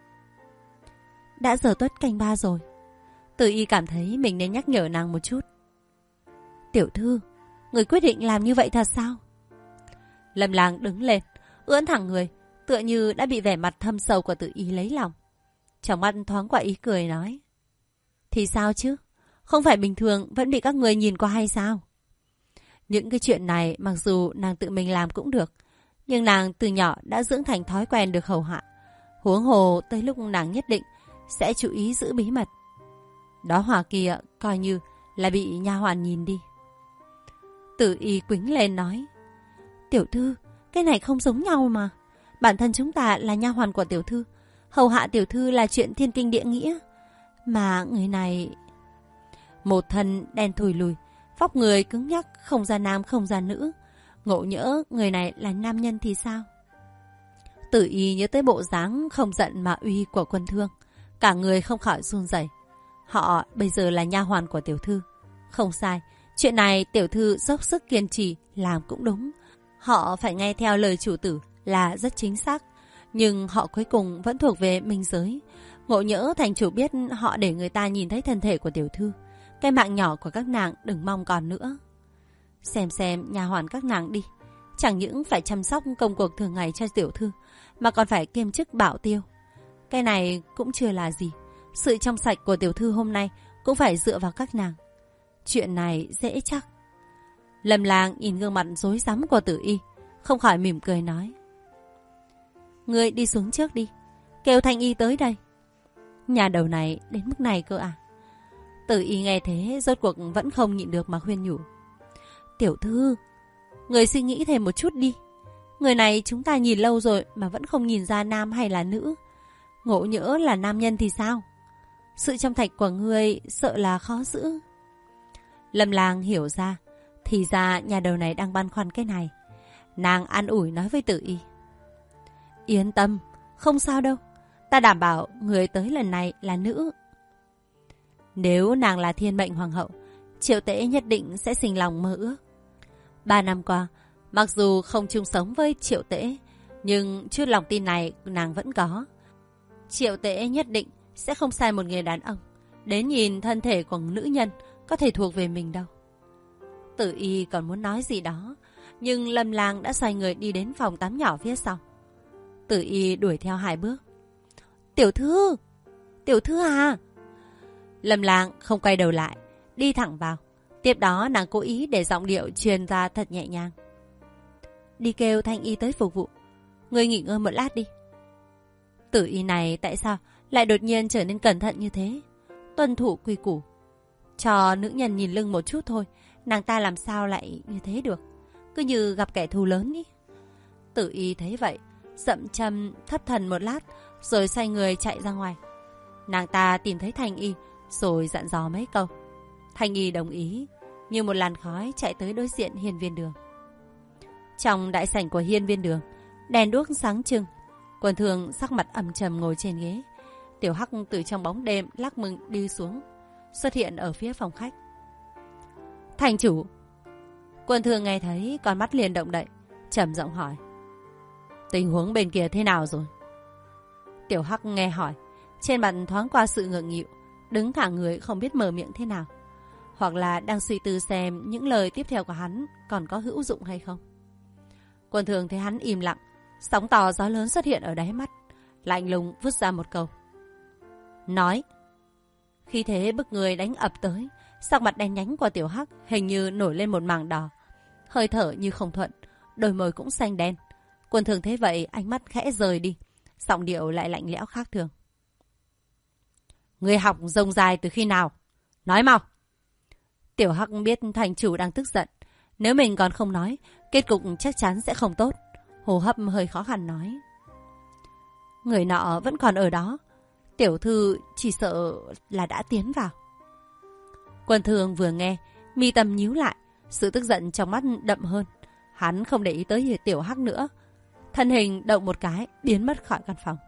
Đã giờ tuất canh 3 rồi. Từ Y cảm thấy mình nên nhắc nhở nàng một chút. Tiểu thư, người quyết định làm như vậy thật sao? Lâm Lang đứng lên, ưỡn thẳng người, tựa như đã bị vẻ mặt thâm sâu của Từ Y lấy lòng. Trong mắt thoáng qua ý cười nói: Thì sao chứ? Không phải bình thường vẫn bị các người nhìn qua hay sao? Những cái chuyện này mặc dù nàng tự mình làm cũng được, nhưng nàng từ nhỏ đã dưỡng thành thói quen được hầu hạ. Huống hồ tới lúc nàng nhất định sẽ chú ý giữ bí mật. Đó hỏa kia coi như là bị nha hoàn nhìn đi. Tử Y quĩnh lên nói: Tiểu thư, cái này không giống nhau mà. Bản thân chúng ta là nha hoàn của tiểu thư, hầu hạ tiểu thư là chuyện thiên kinh địa nghĩa. Mà người này... Một thân đen thùi lùi, vóc người cứng nhắc, không ra nam không ra nữ. Ngộ nhỡ người này là nam nhân thì sao? Tử Y nhớ tới bộ dáng không giận mà uy của Quân Thương, cả người không khỏi run rẩy. Họ bây giờ là nha hoàn của tiểu thư. Không sai, chuyện này tiểu thư dốc sức kiên trì làm cũng đúng. Họ phải nghe theo lời chủ tử là rất chính xác. Nhưng họ cuối cùng vẫn thuộc về minh giới. Ngộ nhỡ thành chủ biết họ để người ta nhìn thấy thân thể của tiểu thư, cái mạng nhỏ của các nàng đừng mong còn nữa. Xem nha hoàn các nàng đi, chẳng những phải chăm sóc công cuộc thường ngày cho tiểu thư, mà còn phải kiêm chức bảo tiêu. Cái này cũng chưa là gì. Sự trong sạch của tiểu thư hôm nay cũng phải dựa vào các nàng. Chuyện này dễ chắc. Lâm Lang nhìn gương mặt rối rắm của Tử Y, không khỏi mỉm cười nói: Ngươi đi xuống trước đi, kêu Thanh Y tới đây. Nhà đầu này đến mức này cơ à? Tử Y nghe thế rốt cuộc vẫn không nhịn được mà khuyên nhủ: Tiểu thư, người suy nghĩ thêm một chút đi. Người này chúng ta nhìn lâu rồi mà vẫn không nhìn ra nam hay là nữ. Ngộ nhỡ là nam nhân thì sao? Sự trong sạch của ngươi sợ là khó giữ. Lâm Lang hiểu ra, thì ra nhà đầu này đang băn khoăn cái này. Nàng an ủi nói với Tử Y: Yên tâm, không sao đâu. Ta đảm bảo người tới lần này là nữ. Nếu nàng là thiên mệnh hoàng hậu, Triệu Tễ nhất định sẽ sinh lòng mơ ước. 3 năm qua, mặc dù không chung sống với Triệu Tễ, nhưng chút lòng tin này nàng vẫn có. Triệu Tễ nhất định sẽ không sai một người đàn ông đến nhìn thân thể của nữ nhân có thể thuộc về mình đâu. Tử Y còn muốn nói gì đó, nhưng Lâm Lang đã xoay người đi đến phòng tắm nhỏ phía sau. Tử Y đuổi theo 2 bước. Tiểu thư! Tiểu thư à! Lâm Lang không quay đầu lại, đi thẳng vào. Tiếp đó nàng cố ý để giọng điệu truyền ra thật nhẹ nhàng: Đi kêu Thanh Y tới phục vụ. Ngươi nghỉ ngơi một lát đi. Tử Y này tại sao lại đột nhiên trở nên cẩn thận như thế? Tuân thủ quy củ. Cho nữ nhân nhìn lưng một chút thôi, nàng ta làm sao lại như thế được? Cứ như gặp kẻ thù lớn ý. Tử Y thấy vậy, dậm châm thất thần một lát, rồi xoay người chạy ra ngoài. Nàng ta tìm thấy Thanh Y, rồi dặn dò mấy câu. Thanh Y đồng ý, như một làn khói chạy tới đối diện hiên viên đường. Trong đại sảnh của hiên viên đường, đèn đuốc sáng trưng. Quân Thường sắc mặt âm trầm ngồi trên ghế. Tiểu Hắc từ trong bóng đêm lắc mừng đi xuống, xuất hiện ở phía phòng khách. Thành chủ! Quân Thường nghe thấy, con mắt liền động đậy, trầm giọng hỏi: Tình huống bên kia thế nào rồi? Tiểu Hắc nghe hỏi, trên mặt thoáng qua sự ngượng nghịu, đứng thẳng người không biết mở miệng thế nào. hoặc là đang suy tư xem những lời tiếp theo của hắn còn có hữu dụng hay không. Quân Thương thấy hắn im lặng, sóng to gió lớn xuất hiện ở đáy mắt, lạnh lùng vứt ra một câu. Nói. Khi thế bức người đánh ập tới, sắc mặt đen nhánh của Tiểu Hắc hình như nổi lên một mảng đỏ, hơi thở như không thuận, đôi môi cũng xanh đen. Quân Thương thấy vậy, ánh mắt khẽ rời đi, giọng điệu lại lạnh lẽo khác thường. Người học rông dài từ khi nào? Nói mau. Tiểu Hắc biết thành chủ đang tức giận, nếu mình còn không nói, kết cục chắc chắn sẽ không tốt. Hô hấp hơi khó khăn nói. Người nọ vẫn còn ở đó, tiểu thư chỉ sợ là đã tiến vào. Quân Thương vừa nghe, mi tâm nhíu lại, sự tức giận trong mắt đậm hơn. Hắn không để ý tới Tiểu Hắc nữa, thân hình động một cái, biến mất khỏi căn phòng.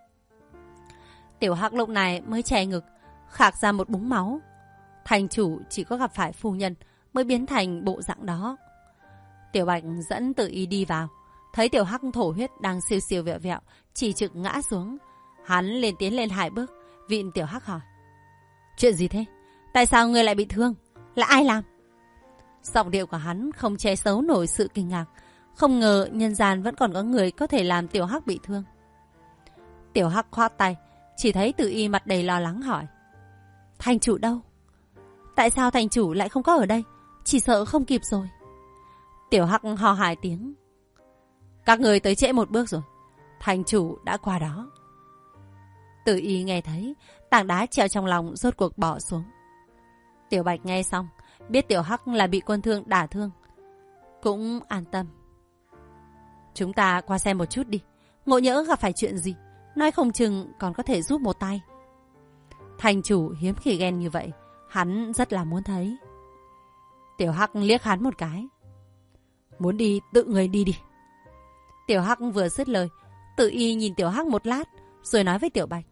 Tiểu Hắc lúc này mới che ngực, khạc ra một búng máu. Thành chủ chỉ có gặp phải phu nhân mới biến thành bộ dạng đó. Tiểu Bạch dẫn Tử Y đi vào, thấy Tiểu Hắc thổ huyết đang siêu siêu vẹo vẹo, chỉ trực ngã xuống. Hắn liền tiến lên 2 bước, vịn Tiểu Hắc hỏi. Chuyện gì thế? Tại sao ngươi lại bị thương? Là ai làm? Giọng điệu của hắn không che giấu nổi sự kinh ngạc. Không ngờ nhân gian vẫn còn có người có thể làm Tiểu Hắc bị thương. Tiểu Hắc khoát tay, chỉ thấy Tử Y mặt đầy lo lắng hỏi. Thành chủ đâu? Tại sao thành chủ lại không có ở đây? Chỉ sợ không kịp rồi. Tiểu Hắc ho 2 tiếng. Các người tới trễ 1 bước rồi. Thành chủ đã qua đó. Tử Y nghe thấy, tảng đá treo trong lòng rốt cuộc bỏ xuống. Tiểu Bạch nghe xong, biết Tiểu Hắc là bị Quân Thương đả thương, cũng an tâm. Chúng ta qua xem một chút đi, ngộ nhỡ gặp phải chuyện gì, nói không chừng còn có thể giúp một tay. Thành chủ hiếm khi ghen như vậy, hắn rất là muốn thấy. Tiểu Hắc liếc hắn một cái. Muốn đi tự người đi đi. Tiểu Hắc vừa dứt lời, Tử Y nhìn Tiểu Hắc một lát, rồi nói với Tiểu Bạch.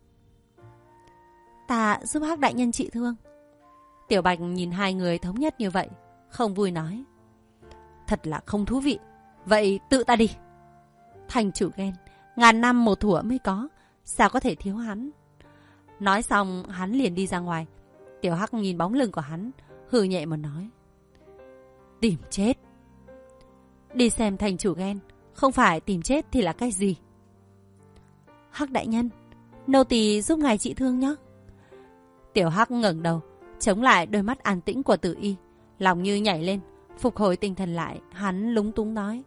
Ta giúp Hắc đại nhân trị thương. Tiểu Bạch nhìn 2 người thống nhất như vậy, không vui nói. Thật là không thú vị, vậy tự ta đi. Thành chủ ghen, ngàn năm một thủa mới có, sao có thể thiếu hắn. Nói xong hắn liền đi ra ngoài. Tiểu Hắc nhìn bóng lưng của hắn, hừ nhẹ mà nói. Tìm chết. Đi xem thành chủ ghen, không phải tìm chết thì là cái gì? Hắc đại nhân, nô tỳ giúp ngài trị thương nhé. Tiểu Hắc ngẩng đầu, chống lại đôi mắt an tĩnh của Tử Y, lòng như nhảy lên, phục hồi tinh thần lại, hắn lúng túng nói.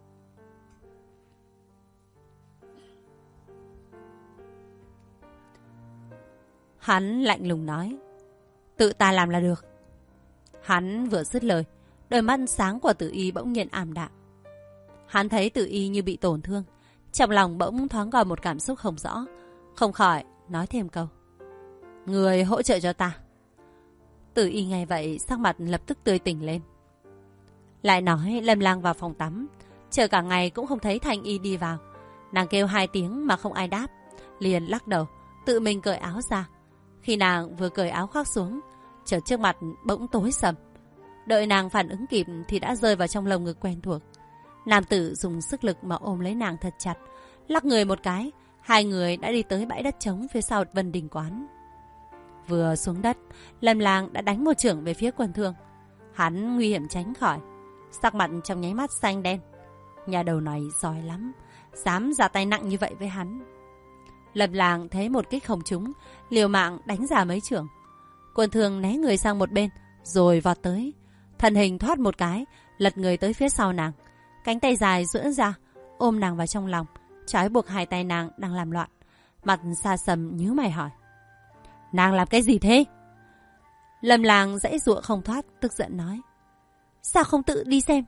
Hắn lạnh lùng nói. Tự ta làm là được. Hắn vừa dứt lời, đôi mắt sáng của Tử Y bỗng nhiên ảm đạm. Hắn thấy Tử Y như bị tổn thương, trong lòng bỗng thoáng qua một cảm xúc không rõ, không khỏi nói thêm câu. Người hỗ trợ cho ta. Tử Y nghe vậy, sắc mặt lập tức tươi tỉnh lên. Lại nói Lâm Lang vào phòng tắm, chờ cả ngày cũng không thấy Thanh Y đi vào. Nàng kêu 2 tiếng mà không ai đáp, liền lắc đầu, tự mình cởi áo ra. Khi nàng vừa cởi áo khoác xuống, chợt trước mặt bỗng tối sầm. Đợi nàng phản ứng kịp thì đã rơi vào trong lồng ngực quen thuộc. Nam tử dùng sức lực mà ôm lấy nàng thật chặt, lắc người một cái, 2 người đã đi tới bãi đất trống phía sau Vân Đình quán. Vừa xuống đất, Lâm Lang đã đánh một chưởng về phía Quân Thương. Hắn nguy hiểm tránh khỏi, sắc mặt trong nháy mắt xanh đen. Nhà đầu này giỏi lắm, dám ra tay nặng như vậy với hắn. Lâm Lang thấy một kích không trúng, liều mạng đánh ra mấy chưởng. Quân Thương né người sang một bên, rồi vọt tới. Thân hình thoát một cái, lật người tới phía sau nàng. Cánh tay dài duỗi ra, ôm nàng vào trong lòng, trói buộc 2 tay nàng đang làm loạn. Mặt xa sầm nhíu mày hỏi. Nàng làm cái gì thế? Lâm Lang giãy giụa không thoát, tức giận nói. Sao không tự đi xem?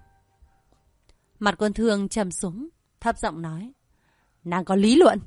Mặt Quân Thương trầm xuống, thấp giọng nói. Nàng có lý luận.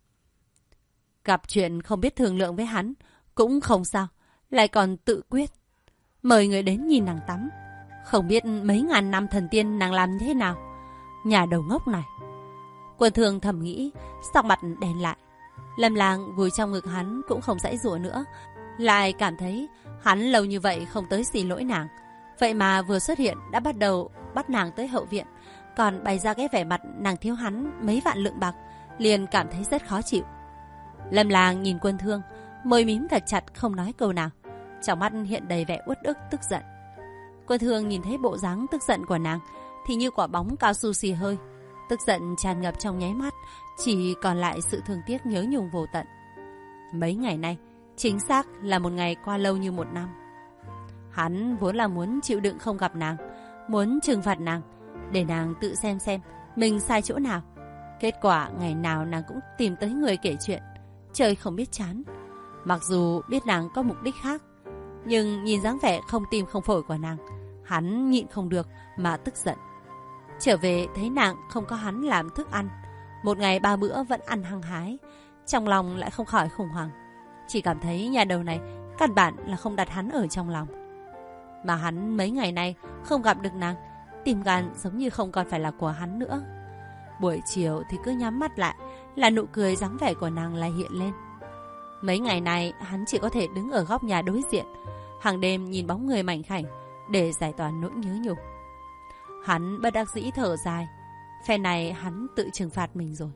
Gặp chuyện không biết thương lượng với hắn, cũng không sao, lại còn tự quyết. Mời người đến nhìn nàng tắm. Không biết mấy ngàn năm thần tiên nàng làm thế nào. Nhà đầu ngốc này. Quân Thương thầm nghĩ, sắc mặt đen lại. Lâm Lang vùi trong ngực hắn cũng không giãy giụa nữa, lại cảm thấy hắn lâu như vậy không tới xin lỗi nàng, vậy mà vừa xuất hiện đã bắt đầu bắt nàng tới hậu viện, còn bày ra cái vẻ mặt nàng thiếu hắn mấy vạn lượng bạc, liền cảm thấy rất khó chịu. Lâm Lang nhìn Quân Thương, môi mím thật chặt không nói câu nào. trong mắt hiện đầy vẻ uất ức tức giận. Quân Thương nhìn thấy bộ dáng tức giận của nàng thì như quả bóng cao su xì hơi. Tức giận tràn ngập trong nháy mắt, chỉ còn lại sự thương tiếc nhớ nhung vô tận. Mấy ngày nay, chính xác là một ngày qua lâu như một năm. Hắn vốn là muốn chịu đựng không gặp nàng, muốn trừng phạt nàng, để nàng tự xem mình sai chỗ nào. Kết quả ngày nào nàng cũng tìm tới người kể chuyện, trời không biết chán. Mặc dù biết nàng có mục đích khác, nhưng nhìn dáng vẻ không tim không phổi của nàng, hắn nhịn không được mà tức giận. Trở về thấy nàng không có hắn làm thức ăn, một ngày 3 bữa vẫn ăn hăng hái, trong lòng lại không khỏi khủng hoảng. Chỉ cảm thấy nhà đầu này căn bản là không đặt hắn ở trong lòng. Mà hắn mấy ngày nay không gặp được nàng, tim gan giống như không còn phải là của hắn nữa. Buổi chiều thì cứ nhắm mắt lại là nụ cười dáng vẻ của nàng lại hiện lên. Mấy ngày nay hắn chỉ có thể đứng ở góc nhà đối diện, hàng đêm nhìn bóng người mảnh khảnh để giải tỏa nỗi nhớ nhung. Hắn bất đắc dĩ thở dài, phe này hắn tự trừng phạt mình rồi.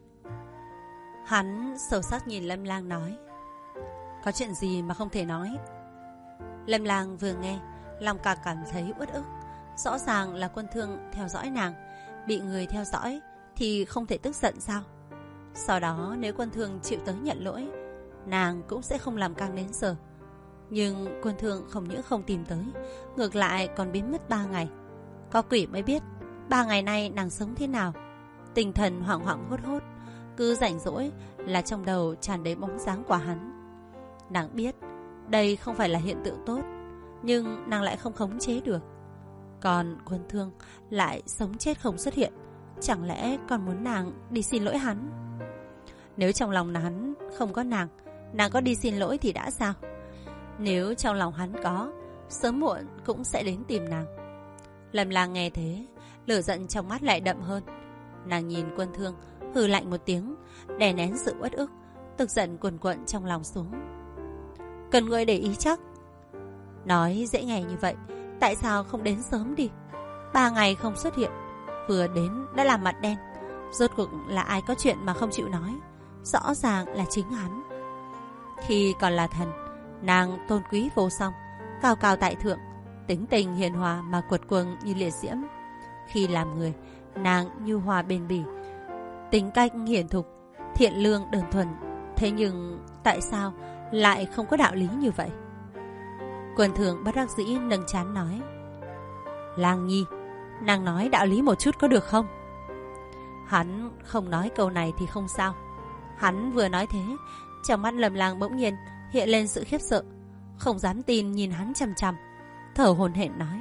Hắn sâu sắc nhìn Lâm Lang nói: có chuyện gì mà không thể nói? Lâm Lang vừa nghe, lòng càng cảm thấy uất ức. Rõ ràng là Quân Thương theo dõi nàng, bị người theo dõi thì không thể tức giận sao? Sau đó nếu Quân Thương chịu tới nhận lỗi, nàng cũng sẽ không làm căng đến giờ. Nhưng Quân Thương không những không tìm tới, ngược lại còn biến mất 3 ngày. Có quỷ mới biết 3 ngày nay nàng sống thế nào. Tinh thần hoảng hoảng hốt hốt, cứ rảnh rỗi là trong đầu tràn đầy bóng dáng của hắn. Nàng biết đây không phải là hiện tượng tốt, nhưng nàng lại không khống chế được. Còn Quân Thương lại sống chết không xuất hiện, chẳng lẽ còn muốn nàng đi xin lỗi hắn? Nếu trong lòng hắn không có nàng có đi xin lỗi thì đã sao? Nếu trong lòng hắn có, sớm muộn cũng sẽ đến tìm nàng. Lâm Lang nghe thế, lửa giận trong mắt lại đậm hơn. Nàng nhìn Quân Thương, hừ lạnh một tiếng, đè nén sự uất ức, tức giận cuồn cuộn trong lòng xuống. Cần ngươi để ý chắc. Nói dễ nghe như vậy, tại sao không đến sớm đi? 3 ngày không xuất hiện, vừa đến đã làm mặt đen. Rốt cuộc là ai có chuyện mà không chịu nói? Rõ ràng là chính hắn. Khi còn là thần, nàng tôn quý vô song, cao cao tại thượng, tính tình hiền hòa mà quật cường như liệt diễm. Khi làm người, nàng nhu hòa bền bỉ, tính cách hiền thục, thiện lương đơn thuần. Thế nhưng tại sao lại không có đạo lý như vậy? Quân Thương bất đắc dĩ nâng trán nói: Lang Nhi, nàng nói đạo lý một chút có được không? Hắn không nói câu này thì không sao. Hắn vừa nói thế, trong mắt Lâm Lang bỗng nhiên hiện lên sự khiếp sợ, không dám tin nhìn hắn chằm chằm, thở hổn hển nói: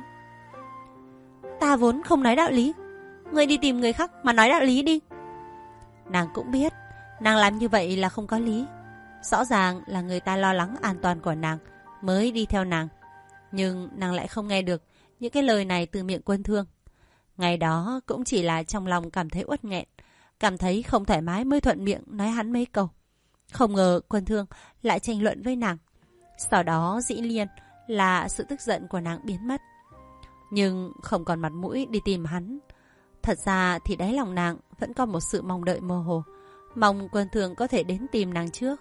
Ta vốn không nói đạo lý, ngươi đi tìm người khác mà nói đạo lý đi. Nàng cũng biết nàng làm như vậy là không có lý. Rõ ràng là người ta lo lắng an toàn của nàng mới đi theo nàng, nhưng nàng lại không nghe được những cái lời này từ miệng Quân Thương. Ngày đó cũng chỉ là trong lòng cảm thấy uất nghẹn, cảm thấy không thoải mái mới thuận miệng nói hắn mấy câu. Không ngờ Quân Thương lại tranh luận với nàng. Sau đó dĩ nhiên là sự tức giận của nàng biến mất, nhưng không còn mặt mũi đi tìm hắn. Thật ra thì đáy lòng nàng vẫn có một sự mong đợi mơ hồ, mong Quân Thương có thể đến tìm nàng trước.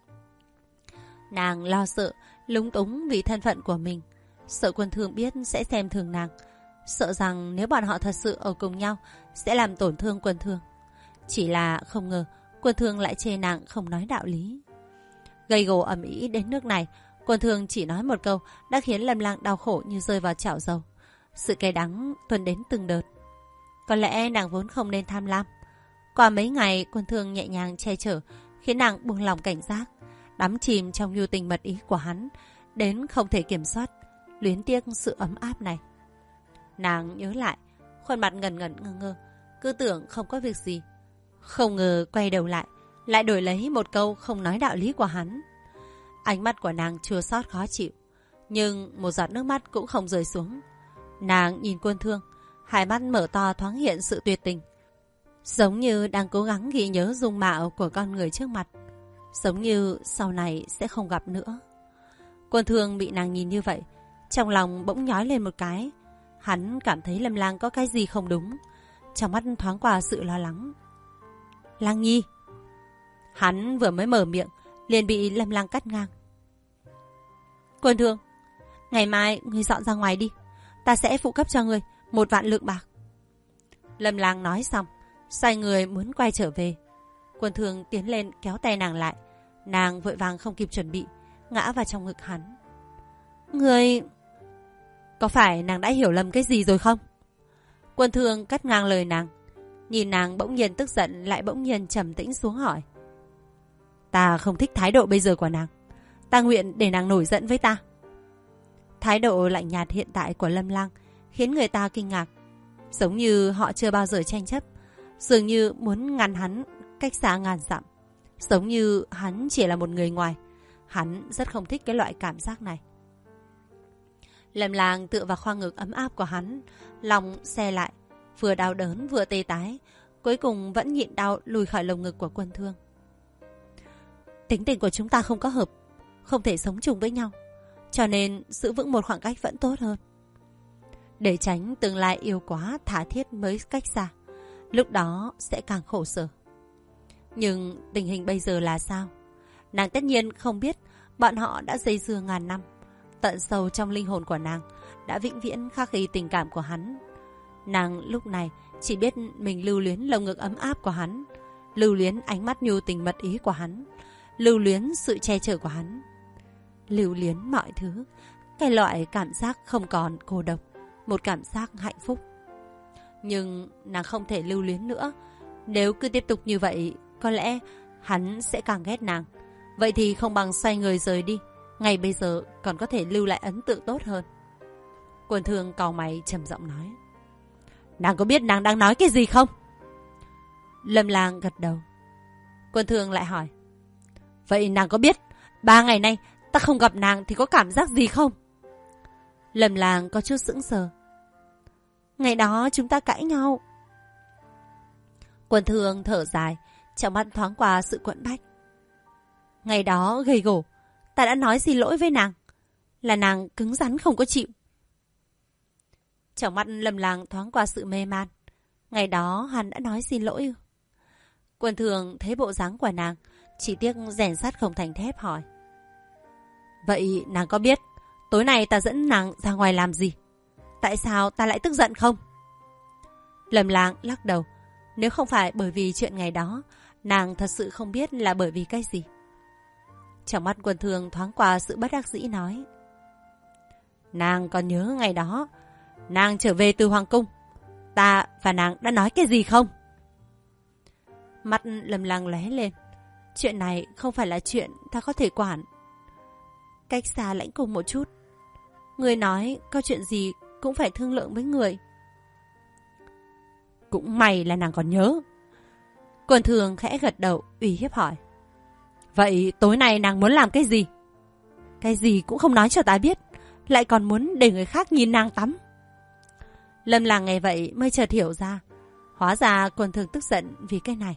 Nàng lo sợ, lúng túng vì thân phận của mình, sợ Quân Thương biết sẽ xem thường nàng, sợ rằng nếu bọn họ thật sự ở cùng nhau sẽ làm tổn thương Quân Thương. Chỉ là không ngờ Quân Thương lại chê nàng không nói đạo lý. Gây gổ ầm ĩ đến nước này, Quân Thương chỉ nói một câu đã khiến Lâm Lang đau khổ như rơi vào chảo dầu. Sự cay đắng tuôn đến từng đợt. Có lẽ nàng vốn không nên tham lam. Qua mấy ngày, Quân Thương nhẹ nhàng che chở, khiến nàng buông lòng cảnh giác, đắm chìm trong nhu tình mật ý của hắn đến không thể kiểm soát, luyến tiếc sự ấm áp này. Nàng nhớ lại, khuôn mặt ngần ngần ngơ ngơ, cứ tưởng không có việc gì. Không ngờ quay đầu lại đổi lấy một câu không nói đạo lý của hắn. Ánh mắt của nàng chua xót khó chịu, nhưng một giọt nước mắt cũng không rơi xuống. Nàng nhìn Quân Thương, hai mắt mở to thoáng hiện sự tuyệt tình, giống như đang cố gắng ghi nhớ dung mạo của con người trước mặt, giống như sau này sẽ không gặp nữa. Quân Thương bị nàng nhìn như vậy, trong lòng bỗng nhói lên một cái. Hắn cảm thấy Lâm Lang có cái gì không đúng, trong mắt thoáng qua sự lo lắng. Lang Nhi. Hắn vừa mới mở miệng liền bị Lâm Lang cắt ngang. Quân Thương, Ngày mai ngươi dọn ra ngoài đi. Ta sẽ phụ cấp cho ngươi 1 vạn lượng bạc. Lâm Lang nói xong, xoay người muốn quay trở về. Quân Thương tiến lên kéo tay nàng lại. Nàng vội vàng không kịp chuẩn bị, ngã vào trong ngực hắn. Ngươi... Có phải nàng đã hiểu lầm cái gì rồi không? Quân Thương cắt ngang lời nàng. Nhìn nàng bỗng nhiên tức giận, lại bỗng nhiên trầm tĩnh xuống hỏi. Ta không thích thái độ bây giờ của nàng. Ta nguyện để nàng nổi giận với ta. Thái độ lạnh nhạt hiện tại của Lâm Lang khiến người ta kinh ngạc. Giống như họ chưa bao giờ tranh chấp, dường như muốn ngăn hắn cách xa ngàn dặm. Giống như hắn chỉ là một người ngoài. Hắn rất không thích cái loại cảm giác này. Lâm Lang tựa vào khoang ngực ấm áp của hắn, lòng xe lại, vừa đau đớn vừa tê tái, cuối cùng vẫn nhịn đau lùi khỏi lồng ngực của Quân Thương. Tính tình của chúng ta không có hợp, không thể sống chung với nhau, cho nên giữ vững một khoảng cách vẫn tốt hơn. Để tránh tương lai yêu quá thả thiết mới cách xa, lúc đó sẽ càng khổ sở. Nhưng tình hình bây giờ là sao? Nàng tất nhiên không biết bọn họ đã dây dưa ngàn năm. Tận sâu trong linh hồn của nàng đã vĩnh viễn khắc ghi tình cảm của hắn. Nàng lúc này chỉ biết mình lưu luyến lồng ngực ấm áp của hắn, lưu luyến ánh mắt nhu tình mật ý của hắn, lưu luyến sự che chở của hắn, lưu luyến mọi thứ. Cái loại cảm giác không còn cô độc, một cảm giác hạnh phúc. Nhưng nàng không thể lưu luyến nữa. Nếu cứ tiếp tục như vậy, có lẽ hắn sẽ càng ghét nàng. Vậy thì không bằng xoay người rời đi. Ngay bây giờ còn có thể lưu lại ấn tượng tốt hơn. Quân Thương cau mày trầm giọng nói. Nàng có biết nàng đang nói cái gì không? Lâm Lang gật đầu. Quân Thương lại hỏi. Vậy nàng có biết 3 ngày nay ta không gặp nàng thì có cảm giác gì không? Lâm Lang có chút sững sờ. Ngày đó chúng ta cãi nhau. Quân Thương thở dài, trong mắt thoáng qua sự quẫn bách. Ngày đó gầy gổ, ta đã nói xin lỗi với nàng, là nàng cứng rắn không có chịu. Trong mắt Lâm Lang thoáng qua sự mê man. Ngày đó hắn đã nói xin lỗi. Quân Thương thấy bộ dáng của nàng, chỉ tiếc rèn sắt không thành thép hỏi. Vậy nàng có biết tối nay ta dẫn nàng ra ngoài làm gì? Tại sao ta lại tức giận không? Lâm Lang lắc đầu. Nếu không phải bởi vì chuyện ngày đó, nàng thật sự không biết là bởi vì cái gì. Trong mắt Quân Thương thoáng qua sự bất đắc dĩ nói. Nàng còn nhớ ngày đó nàng trở về từ Hoàng Cung, ta và nàng đã nói cái gì không? Mắt Lâm Lang lóe lên. Chuyện này không phải là chuyện ta có thể quản. Cách xa lãnh cung một chút. Người nói có chuyện gì cũng phải thương lượng với người. Cũng may là nàng còn nhớ. Quân Thương khẽ gật đầu uy hiếp hỏi. Vậy tối nay nàng muốn làm cái gì? Cái gì cũng không nói cho ta biết, lại còn muốn để người khác nhìn nàng tắm. Lâm Lang nghe vậy mới chợt hiểu ra. Hóa ra Quân Thương tức giận vì cái này.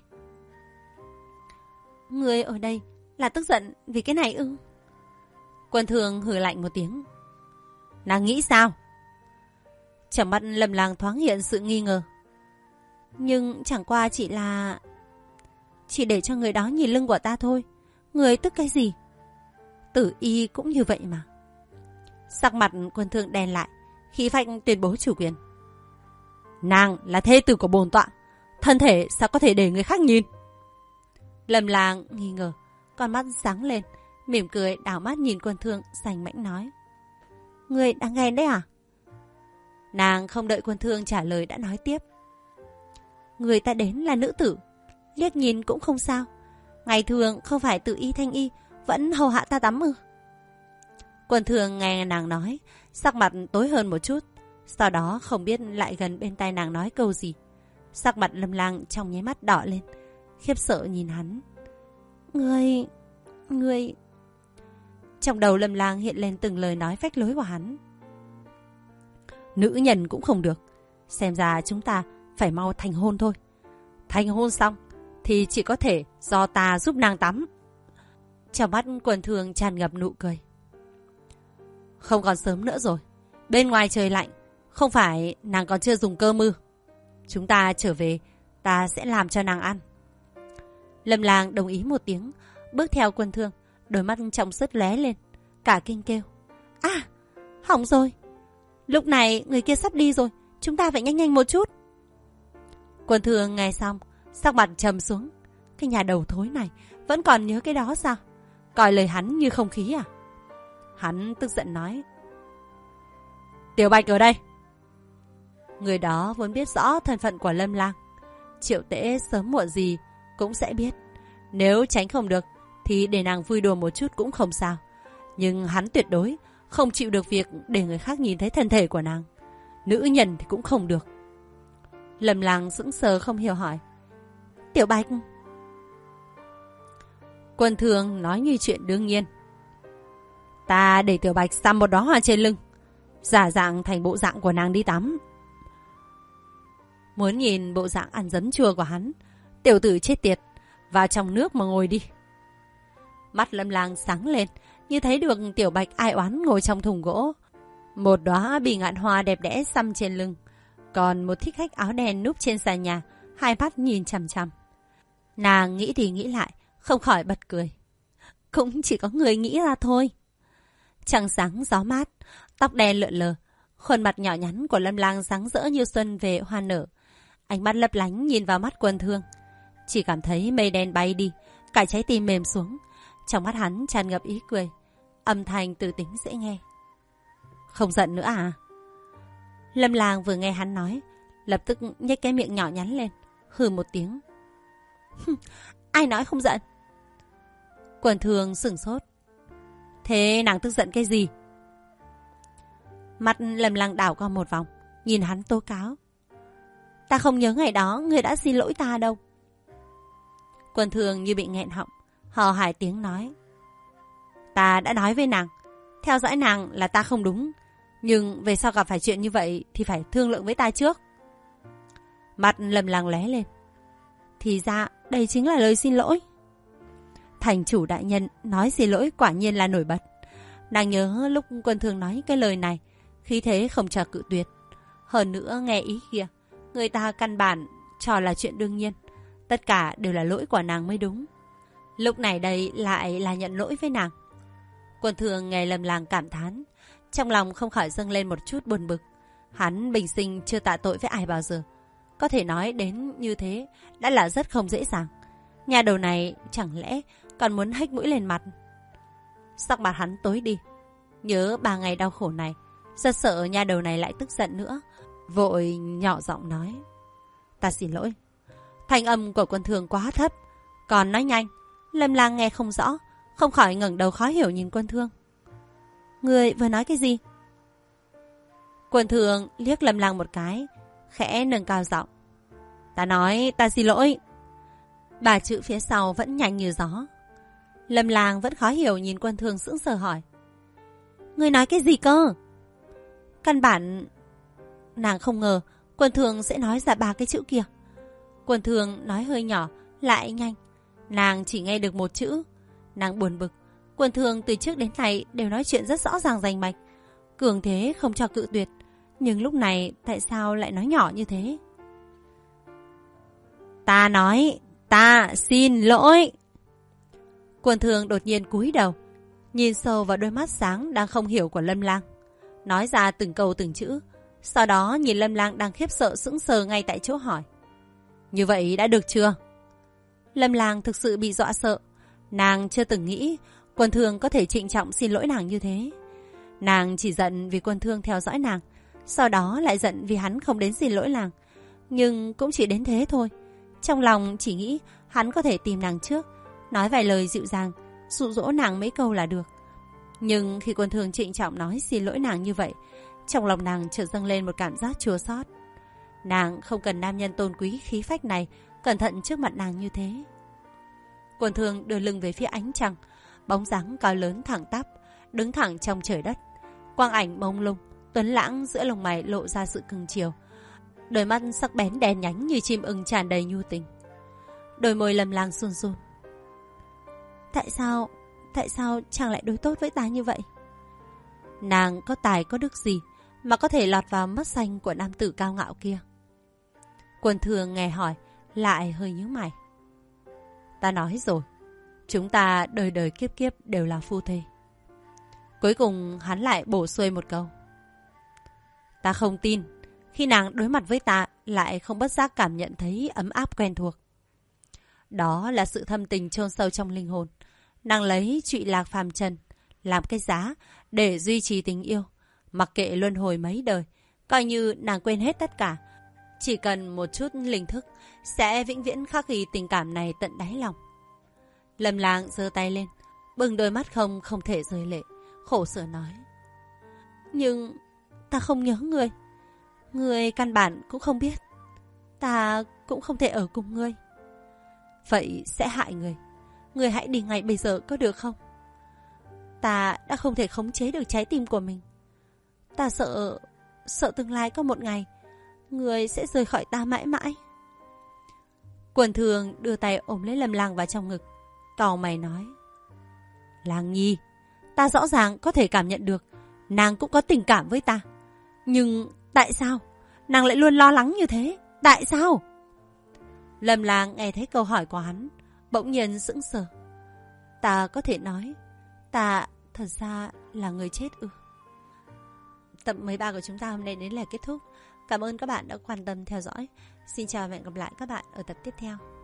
Ngươi ở đây là tức giận vì cái này ư? Quân Thương hừ lạnh một tiếng. Nàng nghĩ sao? Trong mắt Lâm Lang thoáng hiện sự nghi ngờ. Nhưng chẳng qua chỉ để cho người đó nhìn lưng của ta thôi. Người tức cái gì? Tử Y cũng như vậy mà. Sắc mặt Quân Thương đen lại, khí phách tuyên bố chủ quyền. Nàng là thê tử của bổn tọa, thân thể sao có thể để người khác nhìn? Lâm Lang nghi ngờ, con mắt sáng lên, mỉm cười đảo mắt nhìn Quân Thương, sành mãnh nói. Người đang ghen đấy à? Nàng không đợi Quân Thương trả lời đã nói tiếp. Người ta đến là nữ tử, liếc nhìn cũng không sao. Ngày thường không phải Tử Y Thanh Y vẫn hầu hạ ta tắm ư? Quân Thương nghe nàng nói, sắc mặt tối hơn một chút. Sau đó không biết lại gần bên tai nàng nói câu gì. Sắc mặt Lâm Lang trong nháy mắt đỏ lên, khiếp sợ nhìn hắn. Ngươi... Trong đầu Lâm Lang hiện lên từng lời nói phách lối của hắn. Nữ nhân cũng không được. Xem ra chúng ta phải mau thành hôn thôi. Thành hôn xong thì chỉ có thể do ta giúp nàng tắm. Trong mắt Quân Thương tràn ngập nụ cười. Không còn sớm nữa rồi. Bên ngoài trời lạnh, không phải nàng còn chưa dùng cơm ư? Chúng ta trở về, ta sẽ làm cho nàng ăn. Lâm Lang đồng ý một tiếng, bước theo Quân Thương, đôi mắt trong suốt lóe lên, cả kinh kêu. À, Hỏng rồi. Lúc này người kia sắp đi rồi, chúng ta phải nhanh nhanh một chút. Quân Thương nghe xong, sắc mặt trầm xuống. Cái nhà đầu thối này vẫn còn nhớ cái đó sao? Coi lời hắn như không khí à? Hắn tức giận nói. Tiểu Bạch ở đây. Người đó vốn biết rõ thân phận của Lâm Lang. Triệu Tễ sớm muộn gì cũng sẽ biết. Nếu tránh không được thì để nàng vui đùa một chút cũng không sao. Nhưng hắn tuyệt đối không chịu được việc để người khác nhìn thấy thân thể của nàng. Nữ nhân thì cũng không được. Lâm Lang sững sờ không hiểu hỏi. Tiểu Bạch. Quân Thương nói như chuyện đương nhiên. Ta để Tiểu Bạch xăm một đóa hoa trên lưng, giả dạng thành bộ dạng của nàng đi tắm. Muốn nhìn bộ dạng ăn dấm chua của hắn, tiểu tử chết tiệt, vào trong nước mà ngồi đi. Mắt Lâm Lang sáng lên, như thấy được Tiểu Bạch ai oán ngồi trong thùng gỗ. Một đóa bì ngạn hoa đẹp đẽ xăm trên lưng, còn một thích khách áo đen núp trên sàn nhà, hai mắt nhìn chằm chằm. Nàng nghĩ thì nghĩ lại, không khỏi bật cười. Cũng chỉ có người nghĩ ra thôi. Trăng sáng gió mát, tóc đen lượn lờ, khuôn mặt nhỏ nhắn của Lâm Lang sáng rỡ như xuân về hoa nở. Ánh mắt lấp lánh nhìn vào mắt Quân Thương, chỉ cảm thấy mây đen bay đi, cả trái tim mềm xuống. Trong mắt hắn tràn ngập ý cười, âm thanh từ tính dễ nghe. Không giận nữa à? Lâm Lang vừa nghe hắn nói, lập tức nhếch cái miệng nhỏ nhắn lên, hừ một tiếng. Ai nói không giận? Quân Thương sửng sốt. Thế nàng tức giận cái gì? Mặt Lâm Lang đảo qua một vòng, nhìn hắn tố cáo. Ta không nhớ ngày đó người đã xin lỗi ta đâu. Quân Thương như bị nghẹn họng, hò hài tiếng nói. Ta đã nói với nàng, theo dõi nàng là ta không đúng, nhưng về sau gặp phải chuyện như vậy thì phải thương lượng với ta trước. Mặt Lâm Lang lóe lên. Thì ra đây chính là lời xin lỗi. Thành chủ đại nhân nói xin lỗi quả nhiên là nổi bật. Nàng nhớ lúc Quân Thương nói cái lời này, khí thế không cho cự tuyệt. Hơn nữa nghe ý kia, người ta căn bản cho là chuyện đương nhiên. Tất cả đều là lỗi của nàng mới đúng. Lúc này đây lại là nhận lỗi với nàng. Quân Thương nghe Lâm Lang cảm thán, trong lòng không khỏi dâng lên một chút buồn bực. Hắn bình sinh chưa tạ tội với ai bao giờ. Có thể nói đến như thế đã là rất không dễ dàng. Nhà đầu này chẳng lẽ còn muốn hách mũi lên mặt. Sắc mặt hắn tối đi. Nhớ 3 ngày đau khổ này, rất sợ nhà đầu này lại tức giận nữa. Vội nhỏ giọng nói. Ta xin lỗi. Thanh âm của Quân Thương quá thấp, còn nói nhanh. Lâm Lang nghe không rõ, không khỏi ngẩng đầu khó hiểu nhìn Quân Thương. Người vừa nói cái gì? Quân Thương liếc Lâm Lang một cái, khẽ nâng cao giọng. Ta nói ta xin lỗi. 3 chữ phía sau vẫn nhanh như gió. Lâm Lang vẫn khó hiểu nhìn Quân Thương sững sờ hỏi. Người nói cái gì cơ? Căn bản nàng không ngờ Quân Thương sẽ nói ra 3 cái chữ kia. Quân Thương nói hơi nhỏ, lại nhanh. Nàng chỉ nghe được 1 chữ. Nàng buồn bực. Quân Thương từ trước đến nay đều nói chuyện rất rõ ràng rành mạch, cường thế không cho cự tuyệt. Nhưng lúc này tại sao lại nói nhỏ như thế? Ta nói, ta xin lỗi. Quân Thương đột nhiên cúi đầu, nhìn sâu vào đôi mắt sáng đang không hiểu của Lâm Lang, nói ra từng câu từng chữ. Sau đó nhìn Lâm Lang đang khiếp sợ sững sờ ngay tại chỗ hỏi. Như vậy đã được chưa? Lâm Lang thực sự bị dọa sợ. Nàng chưa từng nghĩ Quân Thương có thể trịnh trọng xin lỗi nàng như thế. Nàng chỉ giận vì Quân Thương theo dõi nàng, sau đó lại giận vì hắn không đến xin lỗi nàng. Nhưng cũng chỉ đến thế thôi. Trong lòng chỉ nghĩ hắn có thể tìm nàng trước, nói vài lời dịu dàng, dụ dỗ nàng mấy câu là được. Nhưng khi Quân Thương trịnh trọng nói xin lỗi nàng như vậy, trong lòng nàng chợt dâng lên một cảm giác chua xót. Nàng không cần nam nhân tôn quý khí phách này cẩn thận trước mặt nàng như thế. Quân Thương đưa lưng về phía ánh trăng, bóng dáng cao lớn thẳng tắp, đứng thẳng trong trời đất. Quang ảnh mông lung, tuấn lãng giữa lông mày lộ ra sự cưng chiều. Đôi mắt sắc bén đen nhánh như chim ưng tràn đầy nhu tình. Đôi môi Lâm Lang run run. Tại sao chàng lại đối tốt với ta như vậy? Nàng có tài có đức gì mà có thể lọt vào mắt xanh của nam tử cao ngạo kia? Quân Thương nghe hỏi, lại hơi nhíu mày. Ta nói rồi, chúng ta đời đời kiếp kiếp đều là phu thê. Cuối cùng hắn lại bổ xuôi một câu. Ta không tin, khi nàng đối mặt với ta lại không bất giác cảm nhận thấy ấm áp quen thuộc. Đó là sự thâm tình chôn sâu trong linh hồn. Nàng lấy trụy lạc phàm trần làm cái giá để duy trì tình yêu, mặc kệ luân hồi mấy đời, coi như nàng quên hết tất cả. Chỉ cần một chút linh thức sẽ vĩnh viễn khắc ghi tình cảm này tận đáy lòng. Lâm Lang giơ tay lên, bừng đôi mắt không thể rơi lệ, khổ sở nói: Nhưng ta không nhớ ngươi. Ngươi căn bản cũng không biết. Ta cũng không thể ở cùng ngươi. Vậy sẽ hại người. Ngươi hãy đi ngay bây giờ có được không? Ta đã không thể khống chế được trái tim của mình. Ta sợ tương lai có một ngày ngươi sẽ rời khỏi ta mãi mãi. Quần Thường đưa tay ôm lấy Lâm Lang vào trong ngực, cau mày nói: Lang Nhi, ta rõ ràng có thể cảm nhận được nàng cũng có tình cảm với ta. Nhưng tại sao nàng lại luôn lo lắng như thế? Tại sao? Lâm Lang nghe thấy câu hỏi của hắn, bỗng nhiên sững sờ. Ta có thể nói ta thật ra là người chết ư? Tập 13 của chúng ta hôm nay đến là kết thúc. Cảm ơn các bạn đã quan tâm theo dõi. Xin chào và hẹn gặp lại các bạn ở tập tiếp theo.